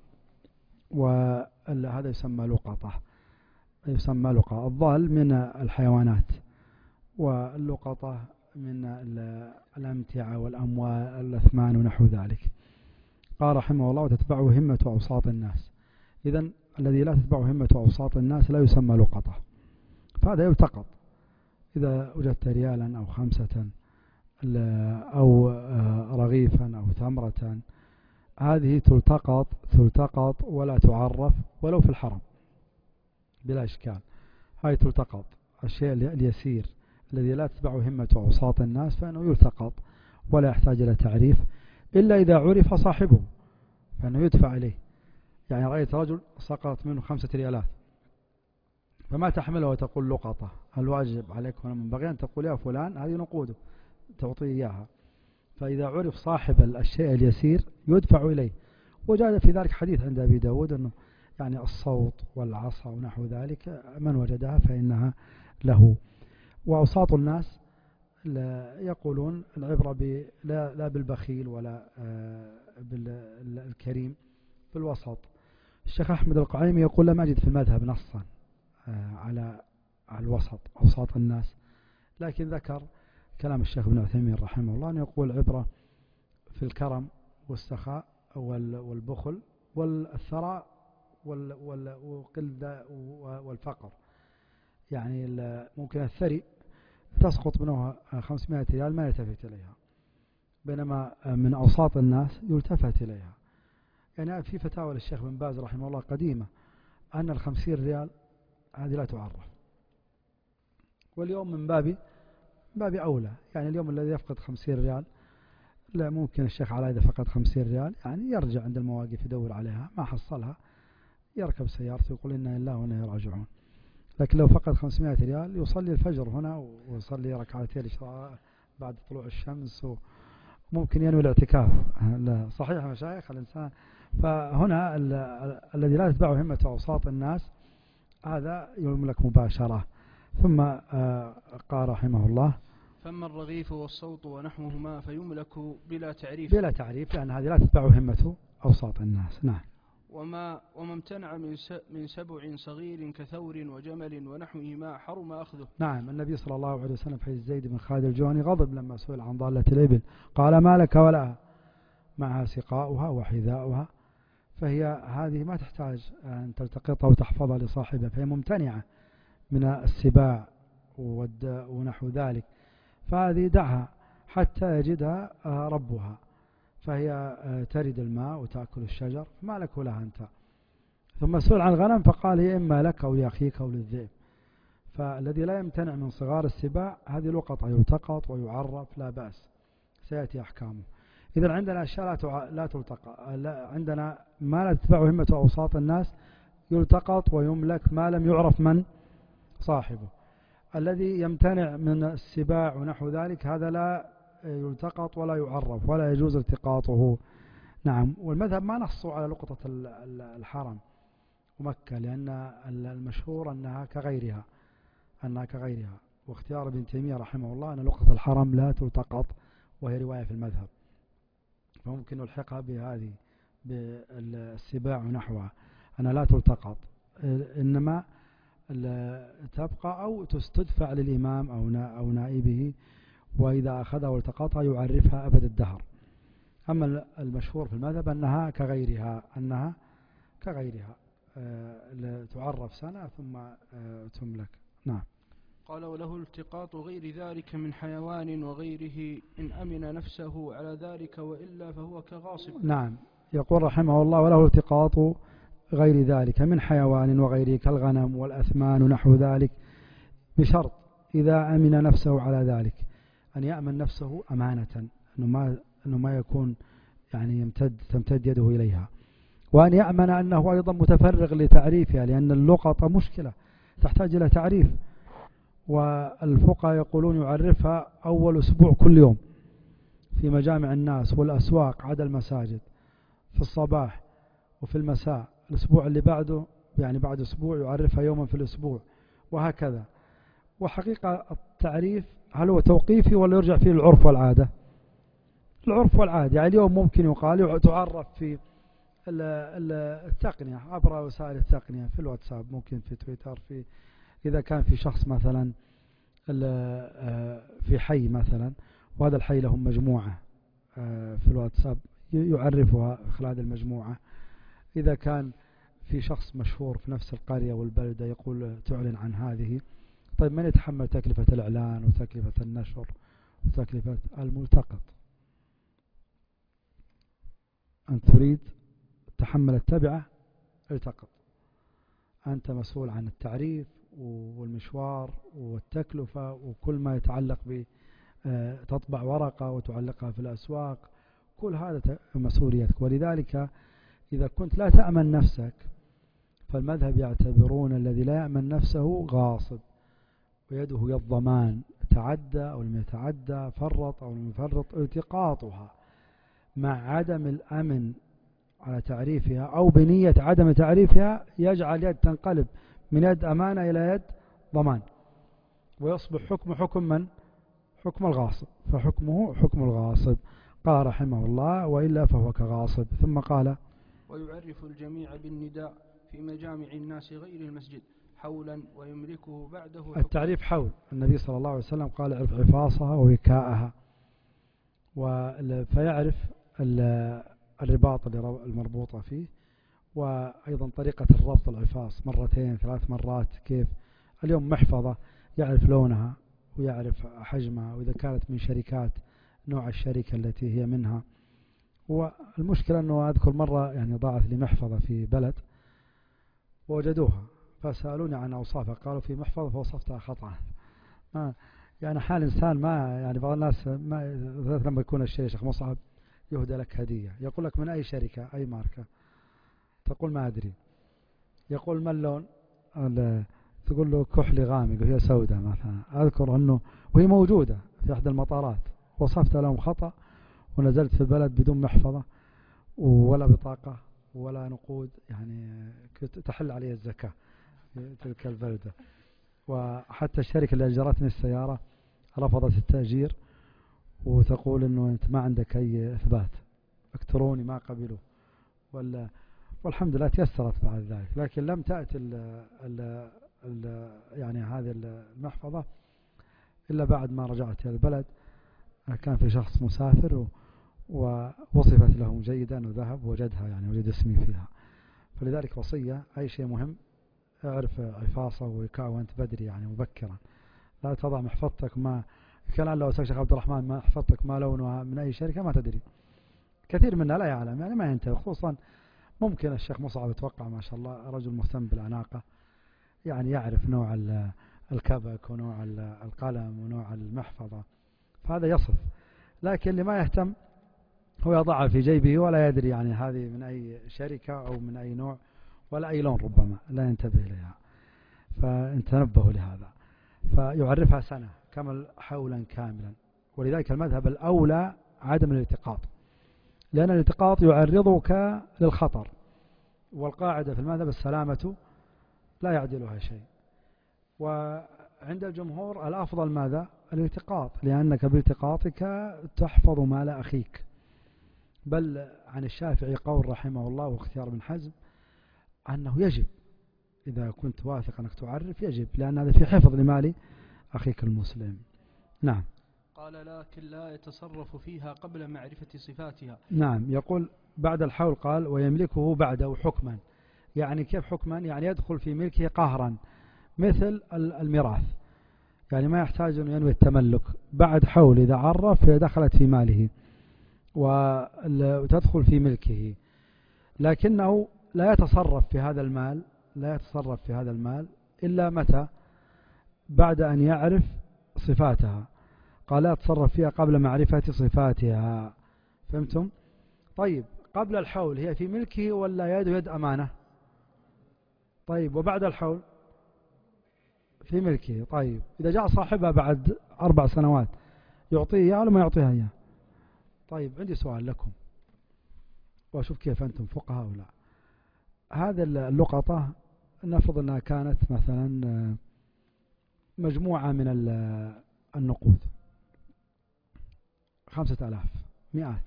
وهذا يسمى لقطة، يسمى لقطة. الضال من الحيوانات، واللقطة من الأمتعة والأموال، الأثمان ونحو ذلك. قال رحمه الله: وتتبعه همة أوساط الناس. إذن الذي لا تتبعه همة أوساط الناس لا يسمى لقطة، فهذا يلتقط. إذا وجدت ريالا أو خمسة أو رغيفا أو تمرة، هذه تلتقط تلتقط ولا تعرف ولو في الحرم بلا إشكال. هذه تلتقط. الشيء اليسير الذي لا تتبعه همة أوساط الناس فإنه يلتقط ولا يحتاج إلى تعريف، إلا إذا عرف صاحبه فإنه يدفع إليه. يعني رأيت رجل سقط منه خمسة ريالات، فما تحمله وتقول لقطة. الواجب عليك هنا منبغي أن تقول: يا فلان هذه نقوده، تعطيه إياها. فإذا عرف صاحب الشيء اليسير يدفع إليه. وجاء في ذلك حديث عند أبي داود أنه يعني الصوت والعصا ونحو ذلك من وجدها فإنها له. وأوساط الناس يقولون العبرة لا, لا بالبخيل ولا بالكريم، بالوسط. الشيخ أحمد القعيمي يقول: لم أجد في المذهب نصا على الوسط، أوساط الناس، لكن ذكر كلام الشيخ ابن عثيمين رحمه الله أن يقول عبرة في الكرم والسخاء والبخل والثراء والقلة والفقر. يعني ممكن الثري تسقط منه خمسمائة ريال ما يلتفت إليها، بينما من أوساط الناس يلتفت إليها. يعني في فتاوى للشيخ بن باز رحمه الله قديمة أن الخمسين ريال هذه لا تعرف، واليوم من باب باب أولى. يعني اليوم الذي يفقد خمسين ريال، لا ممكن الشيخ علاء إذا فقد خمسين ريال يعني يرجع عند المواقف يدور عليها، ما حصلها يركب سيارته ويقول إنا لله وإنا إليه راجعون. لكن لو فقد خمسمائة ريال يصلي الفجر هنا ويصلي ركعتين بعد طلوع الشمس، وممكن ينوي الاعتكاف. صحيح مشايخ الإنسان. فهنا الذي لا تتبعه همة أوساط الناس هذا يملك مباشرة. ثم قال رحمه الله: فما الرغيف والصوت ونحوهما فيملك بلا تعريف. بلا تعريف، لأن هذه لا تتبعه همة أوساط الناس. نعم. وما وما امتنع من من سبع صغير كثور وجمل ونحوهما حرم أخذه. نعم. النبي صلى الله عليه وسلم في زيد بن خالد الجهني غضب لما سئل عن ضالة الإبل، قال: ما لك ولها معها سقاؤها وحذاؤها، فهي هذه ما تحتاج أن تلتقطها وتحفظها لصاحبها، فهي ممتنعة من السباع ونحو ذلك، فهذه دعها حتى يجدها ربها، فهي ترد الماء وتأكل الشجر، فما لك لها أنت. ثم سئل عن الغنم فقال: هي إما لك أو لأخيك أو للذئب. فالذي لا يمتنع من صغار السباع هذه لقطة يلتقط ويعرف لا بأس، سيأتي أحكامه. إذا عندنا أشياء لا تلتقط، عندنا ما لا تتبع همة أوساط الناس يلتقط ويملك ما لم يعرف من صاحبه. الذي يمتنع من السباع ونحو ذلك هذا لا يلتقط ولا يعرف ولا يجوز التقاطه. نعم. والمذهب ما نصوا على لقطة الحرم ومكة، لأن المشهور أنها كغيرها أنها كغيرها واختيار ابن تيمية رحمه الله أن لقطة الحرم لا تلتقط، وهي رواية في المذهب، فممكن نلحقها بهذه بالسباع ونحوها أنها لا تلتقط، إنما تبقى أو تدفع للإمام أو أو نائبه، وإذا أخذها والتقطها يعرفها أبد الدهر. أما المشهور في المذهب أنها كغيرها أنها كغيرها أه تعرف سنة ثم أه تملك. نعم. قال وله التقاط غير ذلك من حيوان وغيره إن أمن نفسه على ذلك وإلا فهو كغاصب. نعم. يقول رحمه الله وله التقاط غير ذلك من حيوان وغيره كالغنم والأثمان ونحو ذلك، بشرط إذا أمن نفسه على ذلك، أن يأمن نفسه أمانة، أنه ما, أنه ما يكون يعني يمتد تمتد يده إليها، وأن يأمن أنه أيضا متفرغ لتعريفها، لأن اللقطة مشكلة تحتاج إلى تعريف، والفقهاء يقولون يعرفها أول أسبوع كل يوم في مجامع الناس والأسواق عدا المساجد، في الصباح وفي المساء. الأسبوع اللي بعده يعني بعد أسبوع يعرفها يوما في الأسبوع، وهكذا. وحقيقة التعريف هل هو توقيفي ولا يرجع فيه العرف والعادة؟ العرف والعادة. يعني اليوم ممكن يقال تعرف في التقنية عبر وسائل التقنية، في الواتساب، ممكن في تويتر، في إذا كان في شخص مثلا في حي مثلا، وهذا الحي لهم مجموعة في الواتساب يعرفها خلال المجموعة. إذا كان في شخص مشهور في نفس القرية والبلدة يقول تعلن عن هذه، طيب من يتحمل تكلفة الإعلان وتكلفة النشر وتكلفة الملتقط؟ أنت تريد تحمل التبعة التقط، أنت مسؤول عن التعريف والمشوار والتكلفة وكل ما يتعلق بتطبع ورقة وتعلقها في الأسواق، كل هذا مسؤوليتك. ولذلك إذا كنت لا تأمن نفسك، فالمذهب يعتبرون الذي لا يأمن نفسه غاصب، ويده يد ضمان، تعدى أو لم يتعدى، فرط أو لم يفرط، التقاطها مع عدم الأمن على تعريفها أو بنية عدم تعريفها يجعل يد تنقلب من يد أمانة إلى يد ضمان، ويصبح حكم حكم من؟ حكم الغاصب، فحكمه حكم الغاصب. قال رحمه الله وإلا فهو كغاصب. ثم قال ويعرف الجميع بالنداء في مجامع الناس غير المسجد حولا ويملكه بعده حكم. التعريف حول، النبي صلى الله عليه وسلم قال اعرف عفاصها ووكاءها، فيعرف الرباط المربوطة فيه، وأيضا طريقة الربط العفاص مرتين ثلاث مرات كيف. اليوم محفظة يعرف لونها ويعرف حجمها، وإذا كانت من شركات نوع الشركة التي هي منها. والمشكلة أنه أذكر مرة يعني ضاعت لي محفظة في بلد ووجدوها، فسألوني عن أوصافها، قالوا في محفظة فوصفتها خطأ. ما يعني حال إنسان ما يعني بعض الناس ما لما يكون الشيء شيخ مصعب يهدى لك هدية، يقول لك من أي شركة أي ماركة، تقول ما أدري، يقول ما اللون، تقول له كحلي غامق وهي سوداء مثلا. أذكر أنه وهي موجودة في أحد المطارات، وصفتها لهم خطأ، ونزلت في البلد بدون محفظة ولا بطاقة ولا نقود، يعني كنت تحل علي الزكاة في تلك البلدة. وحتى الشركة اللي أجرتني السيارة رفضت التأجير، وتقول أنه أنت ما عندك أي إثبات إلكتروني، ما قبلوا. ولا والحمد لله تيسرت بعد ذلك، لكن لم تأتي ال ال ال يعني هذه المحفظة إلا بعد ما رجعت إلى البلد. كان في شخص مسافر ووصفت له جيدا وذهب وجدها، يعني وجد اسمي فيها. فلذلك وصية أي شيء مهم اعرف عفاصه ووكاءه وأنت بدري، يعني مبكرا. لا تضع محفظتك ما كان لو سأل شيخ عبد الرحمن ما محفظتك ما لونها من أي شركة ما تدري، كثير منا لا يعلم، يعني ما ينتبه. خصوصا ممكن الشيخ مصعب يتوقع ما شاء الله رجل مهتم بالعناقة، يعني يعرف نوع الكبك ونوع القلم ونوع المحفظة، فهذا يصف. لكن اللي ما يهتم هو يضعها في جيبه ولا يدري يعني هذه من أي شركة أو من أي نوع ولا أي لون، ربما لا ينتبه إليها. فانتنبهوا لهذا. فيعرفها سنة كمل حولا كاملا. ولذلك المذهب الأولى عدم الالتقاط، لأن الالتقاط يعرضك للخطر، والقاعدة في المذهب السلامة لا يعدلها شيء. وعند الجمهور الأفضل ماذا؟ الالتقاط، لأنك بالتقاطك تحفظ مال أخيك. بل عن الشافعي قول رحمه الله واختيار ابن حزم أنه يجب إذا كنت واثق أنك تعرف يجب، لأن هذا في حفظ لمال أخيك المسلم. نعم. قال لكن لا يتصرف فيها قبل معرفة صفاتها. نعم. يقول بعد الحول قال ويملكه بعده حكما، يعني كيف حكما؟ يعني يدخل في ملكه قهرا مثل الميراث، يعني ما يحتاج أن ينوي التملك، بعد حول إذا عرف دخلت في ماله وتدخل في ملكه، لكنه لا يتصرف في هذا المال لا يتصرف في هذا المال إلا متى؟ بعد أن يعرف صفاتها. قال لا يتصرف فيها قبل معرفة صفاتها. فهمتم؟ طيب قبل الحول هي في ملكه ولا يد يد أمانة؟ طيب وبعد الحول في ملكه. طيب إذا جاء صاحبها بعد أربع سنوات يعطيه إياه ولا ما يعطيها إياه؟ طيب عندي سؤال لكم وأشوف كيف أنتم فقهاء أو لا. هذا اللقطة نفرض أنها كانت مثلا مجموعة من النقود خمسة آلاف مئات،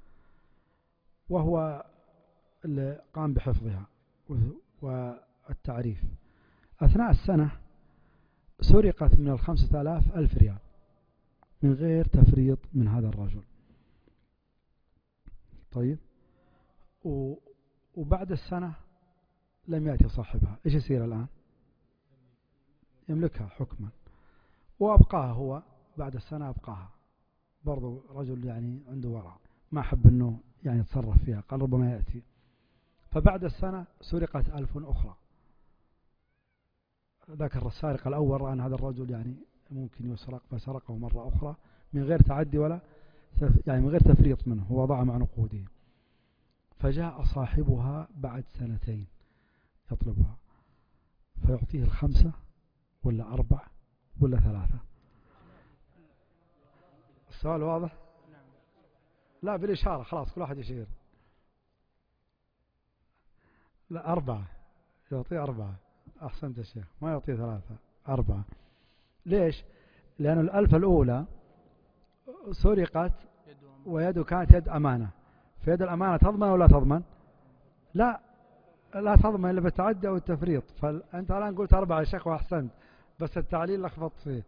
وهو اللي قام بحفظها والتعريف. أثناء السنة سرقت من الخمسة آلاف ألف ريال من غير تفريط من هذا الرجل. طيب وبعد السنة لم يأتي صاحبها، إيش يصير الآن؟ يملكها حكما وأبقاها هو بعد السنة، أبقاها برضو رجل يعني عنده ورع، ما حب أنه يعني يتصرف فيها، قال ربما يأتي. فبعد السنة سرقت ألف أخرى. ذاك السارق الأول رأى أن هذا الرجل يعني ممكن يسرق فسرقه مرة أخرى من غير تعدي ولا يعني من غير تفريط منه، ووضع مع نقوده. فجاء صاحبها بعد سنتين يطلبها، فيعطيه الخمسة ولا أربع ولا ثلاثة؟ السؤال واضح؟ لا بالإشارة خلاص كل واحد يشير. لا أربعة، يعطيه أربعة. أحسنت يا شيخ، ما يعطيه ثلاثة، أربعة. ليش؟ لأن الألف الأولى سرقت ويده كانت يد أمانة، فيد الأمانة تضمن ولا تضمن؟ لا لا تضمن إلا بالتعدي أو التفريط. فأنت الآن قلت أربعة يا شيخ وأحسنت، بس التعليل لخبط فيه.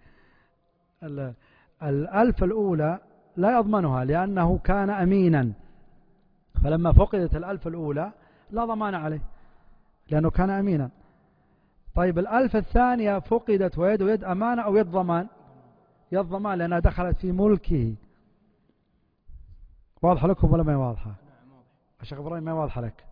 الألف الأولى لا يضمنها لأنه كان أمينا، فلما فقدت الألف الأولى لا ضمان عليه لأنه كان أمينا. طيب الألف الثانية فقدت ويده يد أمانة أو يد ضمان؟ يد ضمان لأنها دخلت في ملكه. واضحة لكم ولا ما واضحة؟ الشيخ إبراهيم ما واضحة لك؟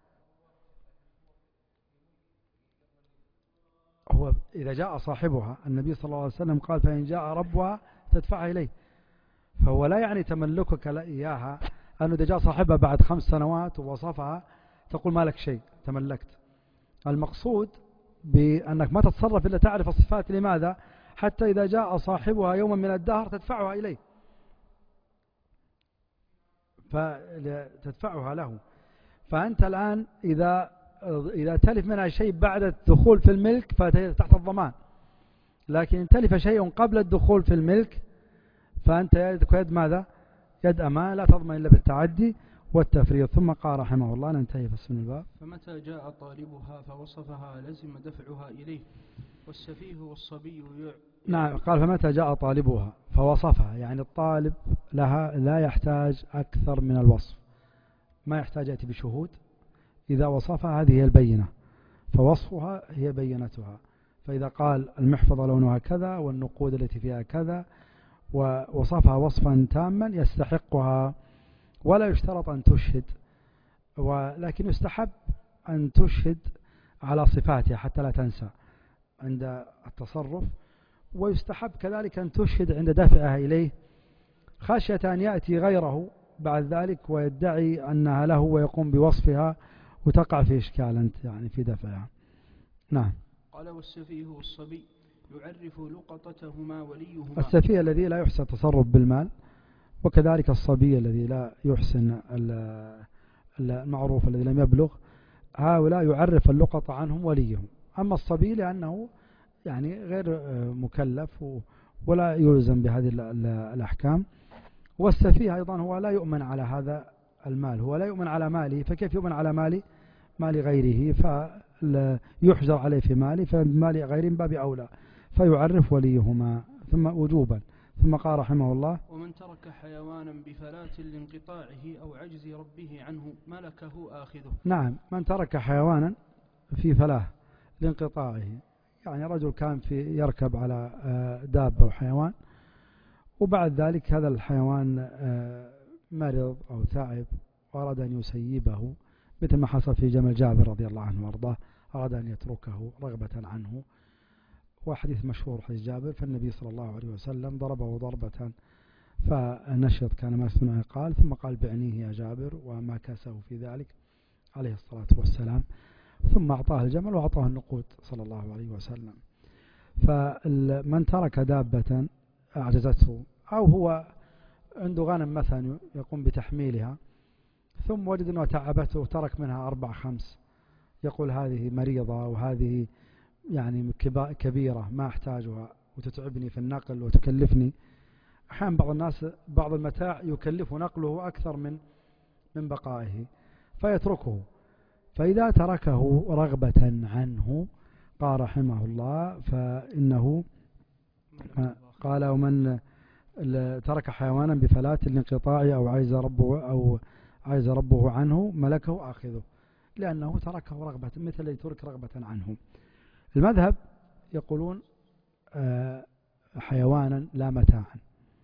هو إذا جاء صاحبها النبي صلى الله عليه وسلم قال فإن جاء ربها تدفعها إليه، فهو لا يعني تملكك لا إياها أنه إذا جاء صاحبها بعد خمس سنوات ووصفها تقول ما لك شيء تملكت. المقصود بأنك ما تتصرف إلا تعرف الصفات. لماذا؟ حتى إذا جاء صاحبها يوما من الدهر تدفعها إليه، فتدفعها له. فأنت الآن إذا إذا تلف منها شيء بعد الدخول في الملك فتحت الضمان، لكن إن تلف شيء قبل الدخول في الملك فأنت يدك يد ماذا؟ يد أمان، لا تضمن إلا بالتعدي والتفريط. ثم قال رحمه الله، ننتهي في اسم الباب. فمتى جاء طالبها فوصفها لزم دفعها إليه، والسفيه والصبي يع... نعم. قال فمتى جاء طالبها فوصفها، يعني الطالب لها لا يحتاج أكثر من الوصف، ما يحتاج يأتي بشهود. إذا وصفها هذه هي البينة، فوصفها هي بينتها. فإذا قال المحفظة لونها كذا والنقود التي فيها كذا ووصفها وصفا تاما يستحقها، ولا يشترط أن تشهد، ولكن يستحب أن تشهد على صفاتها حتى لا تنسى عند التصرف، ويستحب كذلك أن تشهد عند دفعها إليه خشية أن يأتي غيره بعد ذلك ويدعي أنها له ويقوم بوصفها وتقع في إشكال أنت يعني في دفعها. نعم. قال والسفيه والصبي يعرف لقطتهما وليهما. السفيه الذي لا يحسن التصرف بالمال، وكذلك الصبي الذي لا يحسن المعروف الذي لم يبلغ، هؤلاء يعرف اللقطة عنهم وليهم. أما الصبي لأنه يعني غير مكلف ولا يلزم بهذه الأحكام، والسفيه أيضا هو لا يؤمن على هذا المال، هو لا يؤمن على ماله، فكيف يؤمن على مال مال غيره؟ يحجر عليه في ماله، فمال غير باب أولى، فيعرف وليهما ثم وجوبا. ثم قال رحمه الله: ومن ترك حيوانا بفلاة لانقطاعه أو عجز ربه عنه ملكه آخذه. نعم، من ترك حيوانا في فلاة لانقطاعه، يعني رجل كان في يركب على دابة وحيوان، وبعد ذلك هذا الحيوان مرض أو تعب وأراد أن يسيبه، مثل ما حصل في جمل جابر رضي الله عنه وارضاه، أراد أن يتركه رغبة عنه. وحديث مشهور حديث جابر: فالنبي صلى الله عليه وسلم ضربه ضربة فنشط كان ما يسمعه، قال ثم قال: بعنيه يا جابر، وما كاسه في ذلك عليه الصلاة والسلام، ثم أعطاه الجمل وأعطاه النقود صلى الله عليه وسلم. فمن ترك دابة أعجزته، أو هو عنده غنم مثلا يقوم بتحميلها، ثم وجد أنه تعبته وترك منها أربع خمس، يقول هذه مريضة وهذه يعني كبيرة ما أحتاجها وتتعبني في النقل وتكلفني. أحيانا بعض الناس بعض المتاع يكلف نقله أكثر من من بقائه فيتركه. فإذا تركه رغبة عنه قال رحمه الله فإنه قال: ومن ترك حيوانا بفلاة الانقطاع أو عايز ربه أو عايز ربه عنه ملكه آخذه، لأنه تركه رغبة، مثل اللي ترك رغبة عنه. المذهب يقولون حيوانا لا متاعا،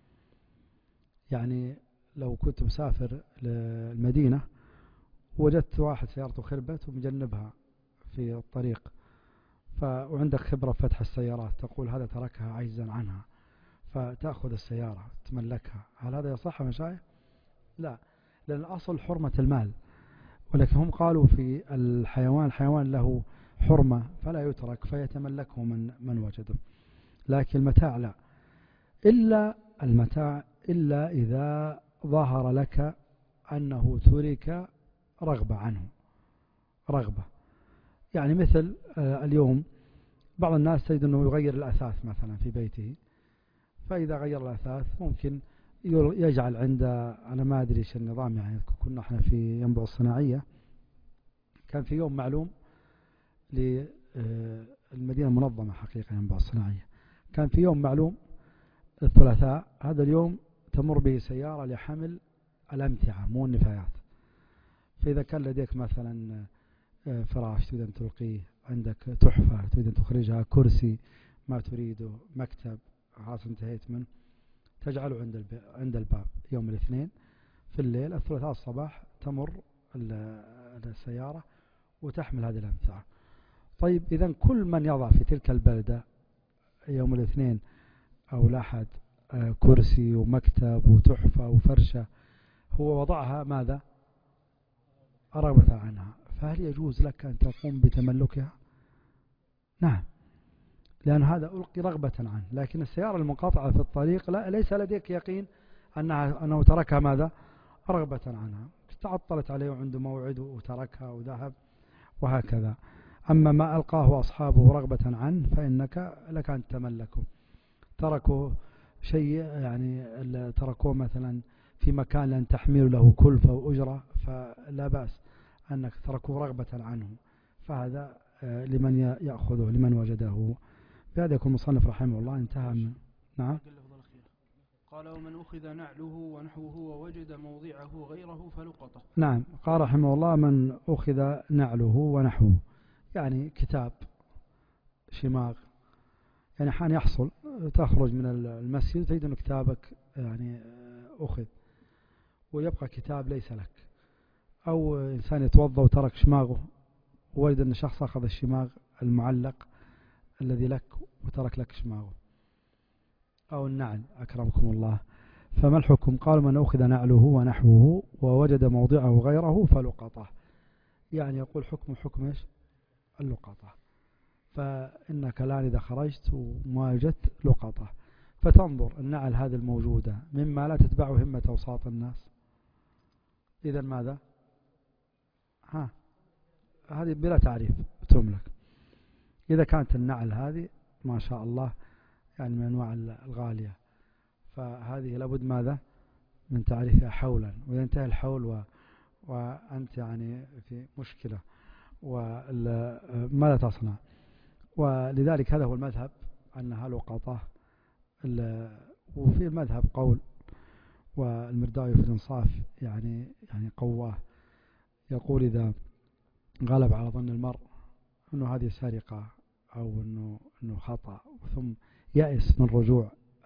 يعني لو كنت مسافر للمدينة وجدت واحد سيارته خربت ومجنبها في الطريق، وعندك خبرة فتح السيارات، تقول هذا تركها عجزا عنها، فتأخذ السيارة تملكها، هل هذا يصح يا مشايخ؟ لا، لأن الأصل حرمة المال، ولكن هم قالوا في الحيوان الحيوان له حرمة فلا يترك فيتملكه من من وجده. لكن المتاع لا، إلا المتاع إلا إذا ظهر لك أنه ترك رغبة عنه، رغبة يعني مثل اليوم بعض الناس تجد أنه يغير الأثاث مثلا في بيته، فإذا غير الأثاث ممكن يجعل عند، أنا ما أدري إيش النظام، يعني كنا احنا في ينبع الصناعية، كان في يوم معلوم للمدينة المنظمة حقيقة ينبع الصناعية، كان في يوم معلوم الثلاثاء، هذا اليوم تمر به سيارة لحمل الأمتعة مو النفايات. فإذا كان لديك مثلا فراش تريد أن تلقيه، عندك تحفة تريد أن تخرجها، كرسي ما تريده، مكتب خلاص انتهيت منه، تجعله عند عند الباب يوم الاثنين في الليل، الثلاثاء الصباح تمر السيارة وتحمل هذه الأمتعة. طيب إذا كل من يضع في تلك البلدة يوم الاثنين أو الأحد كرسي ومكتب وتحفة وفرشة، هو وضعها ماذا؟ رغبة عنها، فهل يجوز لك أن تقوم بتملكها؟ نعم، لأن هذا ألقي رغبة عنه. لكن السيارة المنقطعة في الطريق لا، ليس لديك يقين أنها أنه تركها ماذا؟ رغبة عنها، تعطلت عليه وعنده موعد وتركها وذهب وهكذا. أما ما ألقاه أصحابه رغبة عنه فإنك لك أن تملكه. تركوا شيء يعني تركوه مثلا في مكان لأن تحميل له كلفة وأجرة، فلا بأس أنك تركوه رغبة عنه، فهذا لمن يأخذه لمن وجده. بهذا يكون المصنف رحمه الله انتهى من. نعم. قال: ومن أخذ نعله ونحوه ووجد موضعه غيره فلقطه. نعم، قال رحمه الله: من أخذ نعله ونحوه، يعني كتاب، شماغ، يعني حان يحصل تخرج من المسجد تجد أن كتابك يعني أخذ ويبقى كتاب ليس لك، أو إنسان يتوضأ وترك شماغه ووجد أن شخص أخذ الشماغ المعلق الذي لك وترك لك شماغه، أو النعل أكرمكم الله. فما الحكم؟ قال: من أخذ نعله ونحوه ووجد موضعه غيره فلقطه، يعني يقول حكم حكم إيش؟ اللقطة. فإنك الآن إذا خرجت وما وجدت لقطة فتنظر النعل هذه الموجودة مما لا تتبعه همة أوساط الناس، إذا ماذا؟ ها هذه بلا تعريف تملك. إذا كانت النعل هذه ما شاء الله يعني من أنواع الغالية، فهذه لابد ماذا؟ من تعريفها حولا، وإذا انتهى الحول و... وأنت يعني في مشكلة. وماذا تصنع؟ ولذلك هذا هو المذهب أنها لقطة. وفي المذهب قول، والمرداوي في الإنصاف يعني يعني قواه، يقول إذا غلب على ظن المرء أنه هذه سرقة أو أنه أنه خطأ ثم يأس من رجوع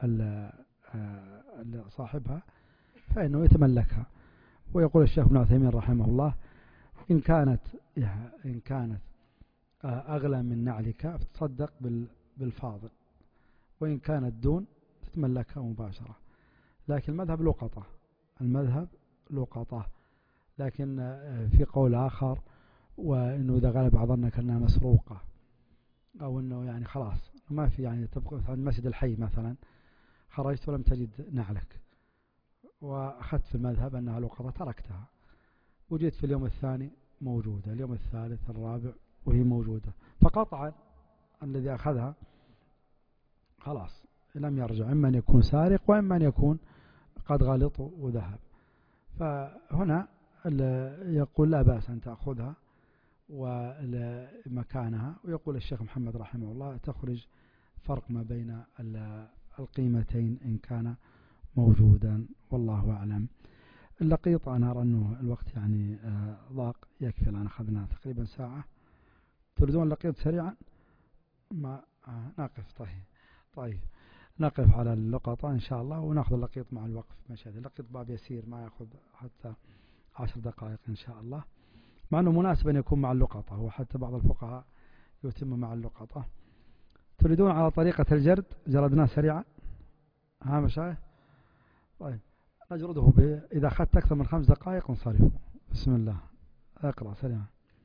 صاحبها فإنه يتملكها. ويقول الشيخ ابن عثيمين رحمه الله إن كانت إن كانت أغلى من نعلك فتصدق بالفاضل، وإن كانت دون تتملكها مباشرة. لكن المذهب لقطة، المذهب لقطة. لكن في قول آخر وإنه إذا غلب على ظنك أنها مسروقة أو أنه يعني خلاص ما في، يعني تبقى في المسجد الحي مثلا خرجت ولم تجد نعلك وأخذت في المذهب أنها لقطة تركتها، وجيت في اليوم الثاني موجودة، اليوم الثالث الرابع وهي موجودة، فقطعا الذي أخذها خلاص لم يرجع، إما أن يكون سارق وإما أن يكون قد غلط وذهب. فهنا يقول لا بأس أن تأخذها ومكانها. ويقول الشيخ محمد رحمه الله تخرج فرق ما بين القيمتين إن كان موجودا، والله أعلم. اللقيط أنا أرى أنه الوقت يعني ضاق، يكفي الآن أخذنا تقريبا ساعة. تريدون اللقيط سريعا؟ ما آه نقف. طيب طيب نقف على اللقطة إن شاء الله ونأخذ اللقيط مع الوقف مشاهد. اللقيط باب يسير ما يأخذ حتى عشر دقائق إن شاء الله، مع أنه مناسب أن يكون مع اللقطة، وحتى بعض الفقهاء يتم مع اللقطة. تريدون على طريقة الجرد جردناه سريعا؟ ها مشايخ؟ طيب نجرده ب... إذا أخذت أكثر من خمس دقائق انصرفوا. بسم الله اقرأ سريعا.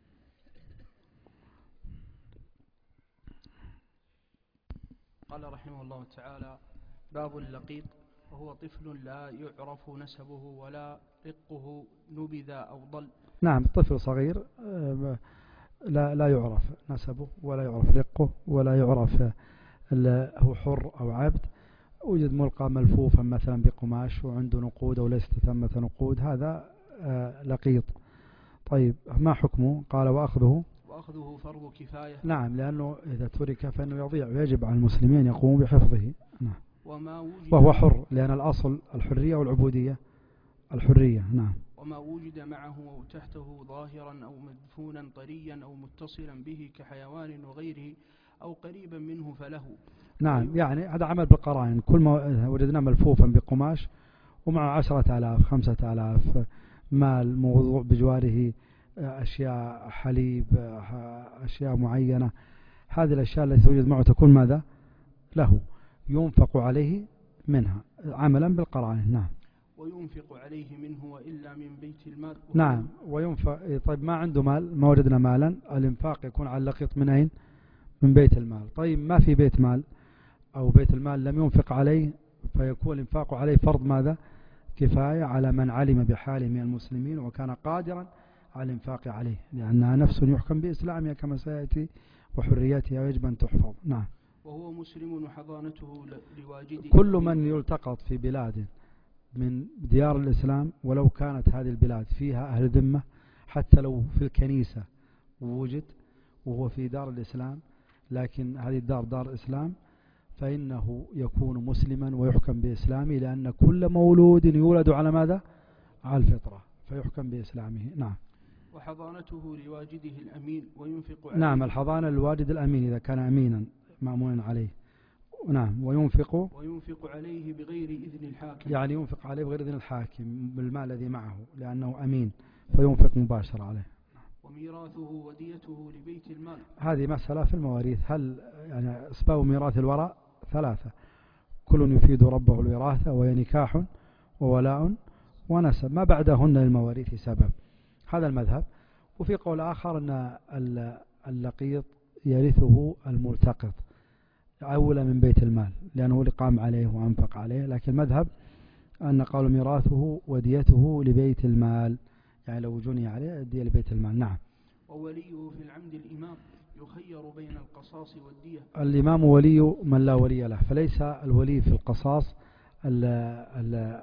قال رحمه الله تعالى: باب اللقيط، وهو طفل لا يعرف نسبه ولا رقه نبذ أو ضل. نعم، طفل صغير لا لا يعرف نسبه ولا يعرف رقه ولا يعرف هو حر أو عبد، وجد ملقى ملفوفا مثلا بقماش وعنده نقود أو ليست ثمة نقود، هذا لقيط. طيب ما حكمه؟ قال وأخذه وأخذه فرض كفاية. نعم، لأنه إذا ترك فإنه يضيع ويجب على المسلمين يقوموا بحفظه. نعم. وما وهو حر، لأن الأصل الحرية والعبودية. الحرية. نعم. وما وجد معه أو تحته ظاهرا أو مدفونا طريا أو متصلا به كحيوان وغيره أو قريبا منه فله. نعم، يعني هذا عمل بالقرائن. كل ما وجدنا ملفوفا بقماش ومع عشرة آلاف خمسة آلاف مال موضوع بجواره أشياء حليب أشياء معينة، هذه الأشياء التي توجد معه تكون ماذا له؟ ينفق عليه منها عملا بالقرائن. نعم. وينفق عليه منه وإلا من بيت المال. نعم وينفق. طيب ما عنده مال، ما وجدنا مالا، الانفاق يكون على اللقيط من أين؟ من بيت المال. طيب ما في بيت مال أو بيت المال لم ينفق عليه، فيكون الانفاق عليه فرض ماذا؟ كفاية على من علم بحاله من المسلمين وكان قادرا على الانفاق عليه، لأنها نفس يحكم بإسلامها كما سيأتي وحريتها ويجب أن تحفظ. نعم. وهو مسلم وحضانته لواجده. كل من يلتقط في بلاد من ديار الإسلام ولو كانت هذه البلاد فيها أهل ذمة، حتى لو في الكنيسة وجد وهو في دار الإسلام لكن هذه الدار دار إسلام، فإنه يكون مسلما ويحكم بإسلامه، لأن كل مولود يولد على ماذا؟ على الفطرة، فيحكم بإسلامه. نعم. وحضانته لواجده الأمين وينفق عليه. نعم، الحضانة للواجد الأمين إذا كان أمينا مأمونا عليه. نعم. وينفق وينفق عليه بغير إذن الحاكم، يعني ينفق عليه بغير إذن الحاكم بالمال الذي معه لأنه أمين، فينفق مباشرة عليه. وميراثه وديته لبيت المال. هذه مسألة في المواريث. هل يعني أسباب ميراث الوراء ثلاثة، كل يفيد ربه الوراثة، وهي نكاح وولاء ونسب، ما بعدهن للمواريث سبب. هذا المذهب. وفي قول آخر أن اللقيط يرثه الملتقط أولى من بيت المال لأنه اللي قام عليه وأنفق عليه، لكن المذهب أن قالوا ميراثه وديته لبيت المال، يعني لو جني عليه الدية لبيت المال. نعم. ووليه في العمد الإمام يخير بين القصاص والدية. الإمام ولي من لا ولي له، فليس الولي في القصاص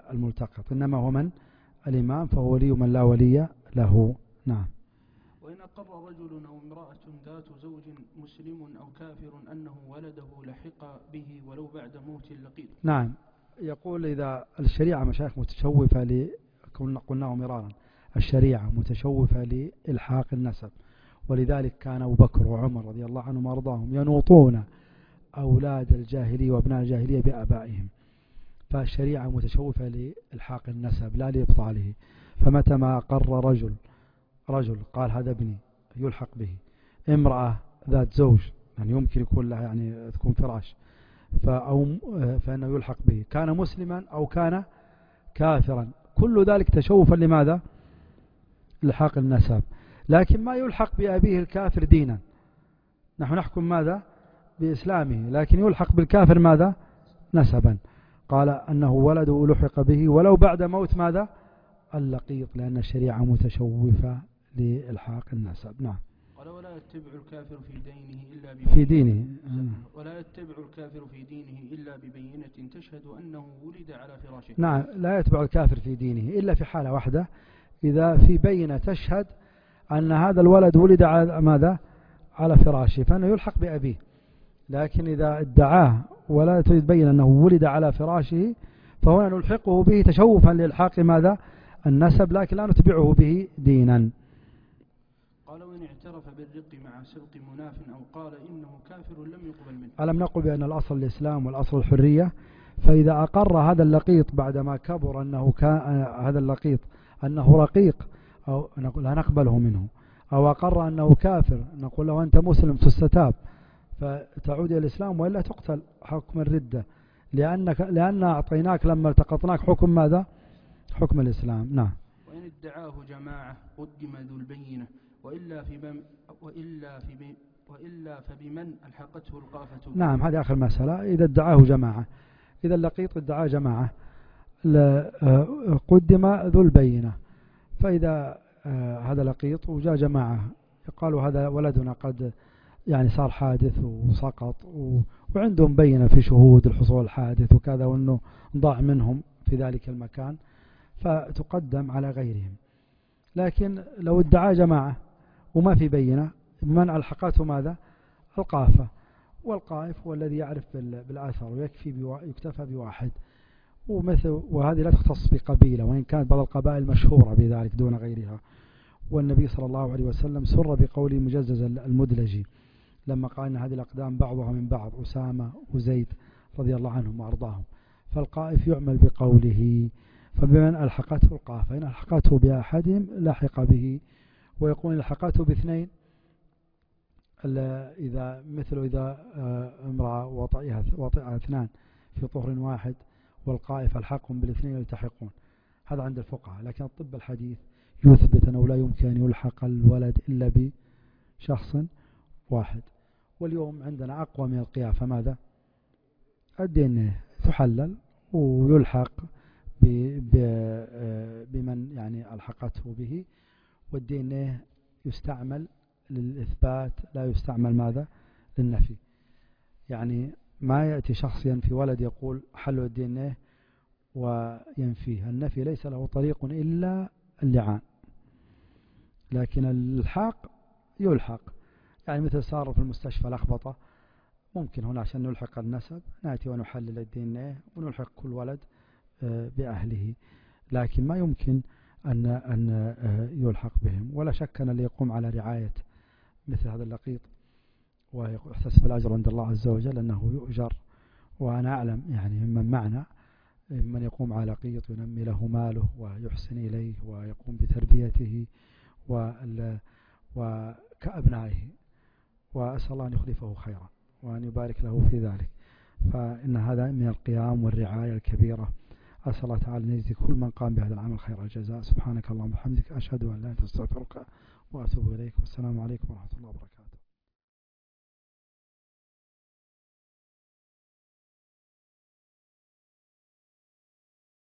الملتقط، إنما هو من الإمام، فهو ولي من لا ولي له. نعم. وإن أقر رجل أو امرأة ذات زوج مسلم أو كافر أنه ولده لحق به ولو بعد موت اللقيط. نعم، يقول إذا الشريعة مشايخ متشوفة ل كنا قلناه مرارا، الشريعة متشوفة لإلحاق النسب، ولذلك كان أبو بكر وعمر رضي الله عنهم وارضاهم ينوطون أولاد الجاهلية وابناء الجاهلية بآبائهم، فالشريعة متشوفة لإلحاق النسب لا لإبطاله. فمتى ما أقر رجل رجل قال هذا ابني يلحق به، امرأة ذات زوج يعني يمكن يكون لها يعني تكون فراش فأو فإنه يلحق به، كان مسلما أو كان كافرا، كل ذلك تشوفا لماذا؟ لحاق النسب. لكن ما يلحق بأبيه الكافر دينا، نحن نحكم ماذا؟ بإسلامه، لكن يلحق بالكافر ماذا؟ نسبا. قال أنه ولده لحق به ولو بعد موت ماذا؟ اللقيط، لأن الشريعة متشوفة لإلحاق النسب. نعم. قال ولا يتبع الكافر في دينه إلا في دينه ولا يتبع الكافر في دينه إلا ببينة تشهد أنه ولد على فراشه. نعم، لا يتبع الكافر في دينه إلا في حالة واحدة، إذا في بينة تشهد أن هذا الولد ولد على ماذا؟ على فراشه، فإنه يلحق بأبيه. لكن إذا ادعاه ولا تبين أنه ولد على فراشه فهنا نلحقه به تشوفا لإلحاق ماذا؟ النسب، لكن لا نتبعه به دينا. قال وإن اعترف بالرق مع سبق مناف أو قال إنه كافر لم يقبل منه. ألم نقل بأن الأصل الإسلام والأصل الحرية؟ فإذا أقر هذا اللقيط بعدما كبر أنه كان هذا اللقيط أنه رقيق أو نقول لا نقبله منه، أو أقر أنه كافر نقول له أنت مسلم تستتاب فتعود إلى الإسلام وإلا تقتل حكم الردة، لأنك لأن أعطيناك لما التقطناك حكم ماذا؟ حكم الإسلام. نعم. وإن ادعاه جماعة قدم ذو البينة وإلا في بم وإلا في بم وإلا فبمن ألحقته القافة. نعم، هذه آخر مسألة. إذا ادعاه جماعة، إذا اللقيط ادعاه جماعة قدم ذو البينة، فإذا هذا لقيط وجاء جماعة قالوا هذا ولدنا قد يعني صار حادث وسقط وعندهم بينة في شهود الحصول الحادث وكذا وأنه ضاع منهم في ذلك المكان، فتقدم على غيرهم. لكن لو ادعى جماعة وما في بينة من ألحقته ماذا؟ القافة، والقائف هو الذي يعرف بالآثار ويكفي بوا... يكتفى بواحد، ومثل وهذه لا تختص بقبيلة، وإن كانت بعض القبائل مشهورة بذلك دون غيرها. والنبي صلى الله عليه وسلم سر بقول مجزز المدلجي لما قال إن هذه الأقدام بعضها من بعض، أسامة وزيد رضي الله عنهم وأرضاهم، فالقائف يعمل بقوله فبمن ألحقته القافة، إن ألحقته بأحدهم لحق به. ويقول ألحقته باثنين إذا مثل إذا امرأة وطئها وطئها اثنان في طهر واحد والقائف ألحقهم بالاثنين يلتحقون، هذا عند الفقهاء. لكن الطب الحديث يثبت أنه لا يمكن أن يلحق الولد إلا بشخص واحد. واليوم عندنا أقوى من القيافة ماذا؟ الدي إن إيه تحلل ويلحق بمن يعني ألحقته به، والدي إن إيه يستعمل للإثبات لا يستعمل ماذا؟ للنفي. يعني ما يأتي شخص ينفي ولد يقول حلوا الدي إن إيه وينفيه، النفي ليس له طريق إلا اللعان. لكن الحاق يلحق، يعني مثل صار في المستشفى لخبطة ممكن هنا عشان نلحق النسب نأتي ونحلل الدي إن إيه ونلحق كل ولد بأهله، لكن ما يمكن أن أن يلحق بهم. ولا شك أن اللي يقوم على رعاية مثل هذا اللقيط ويحتسب الأجر عند الله عز وجل أنه يؤجر. وأنا أعلم يعني ممن معنا من يقوم على لقيط ينمي له ماله ويحسن إليه ويقوم بتربيته وكأبنائه، وأسأل الله أن يخلفه خيرا وأن يبارك له في ذلك. فإن هذا من القيام والرعاية الكبيرة. أسأل الله تعالى أن يجزي كل من قام بهذا العمل خير الجزاء. سبحانك اللهم وبحمدك أشهد أن لا إله إلا أنت أستغفرك وأتوب إليك، والسلام عليكم ورحمة الله وبركاته.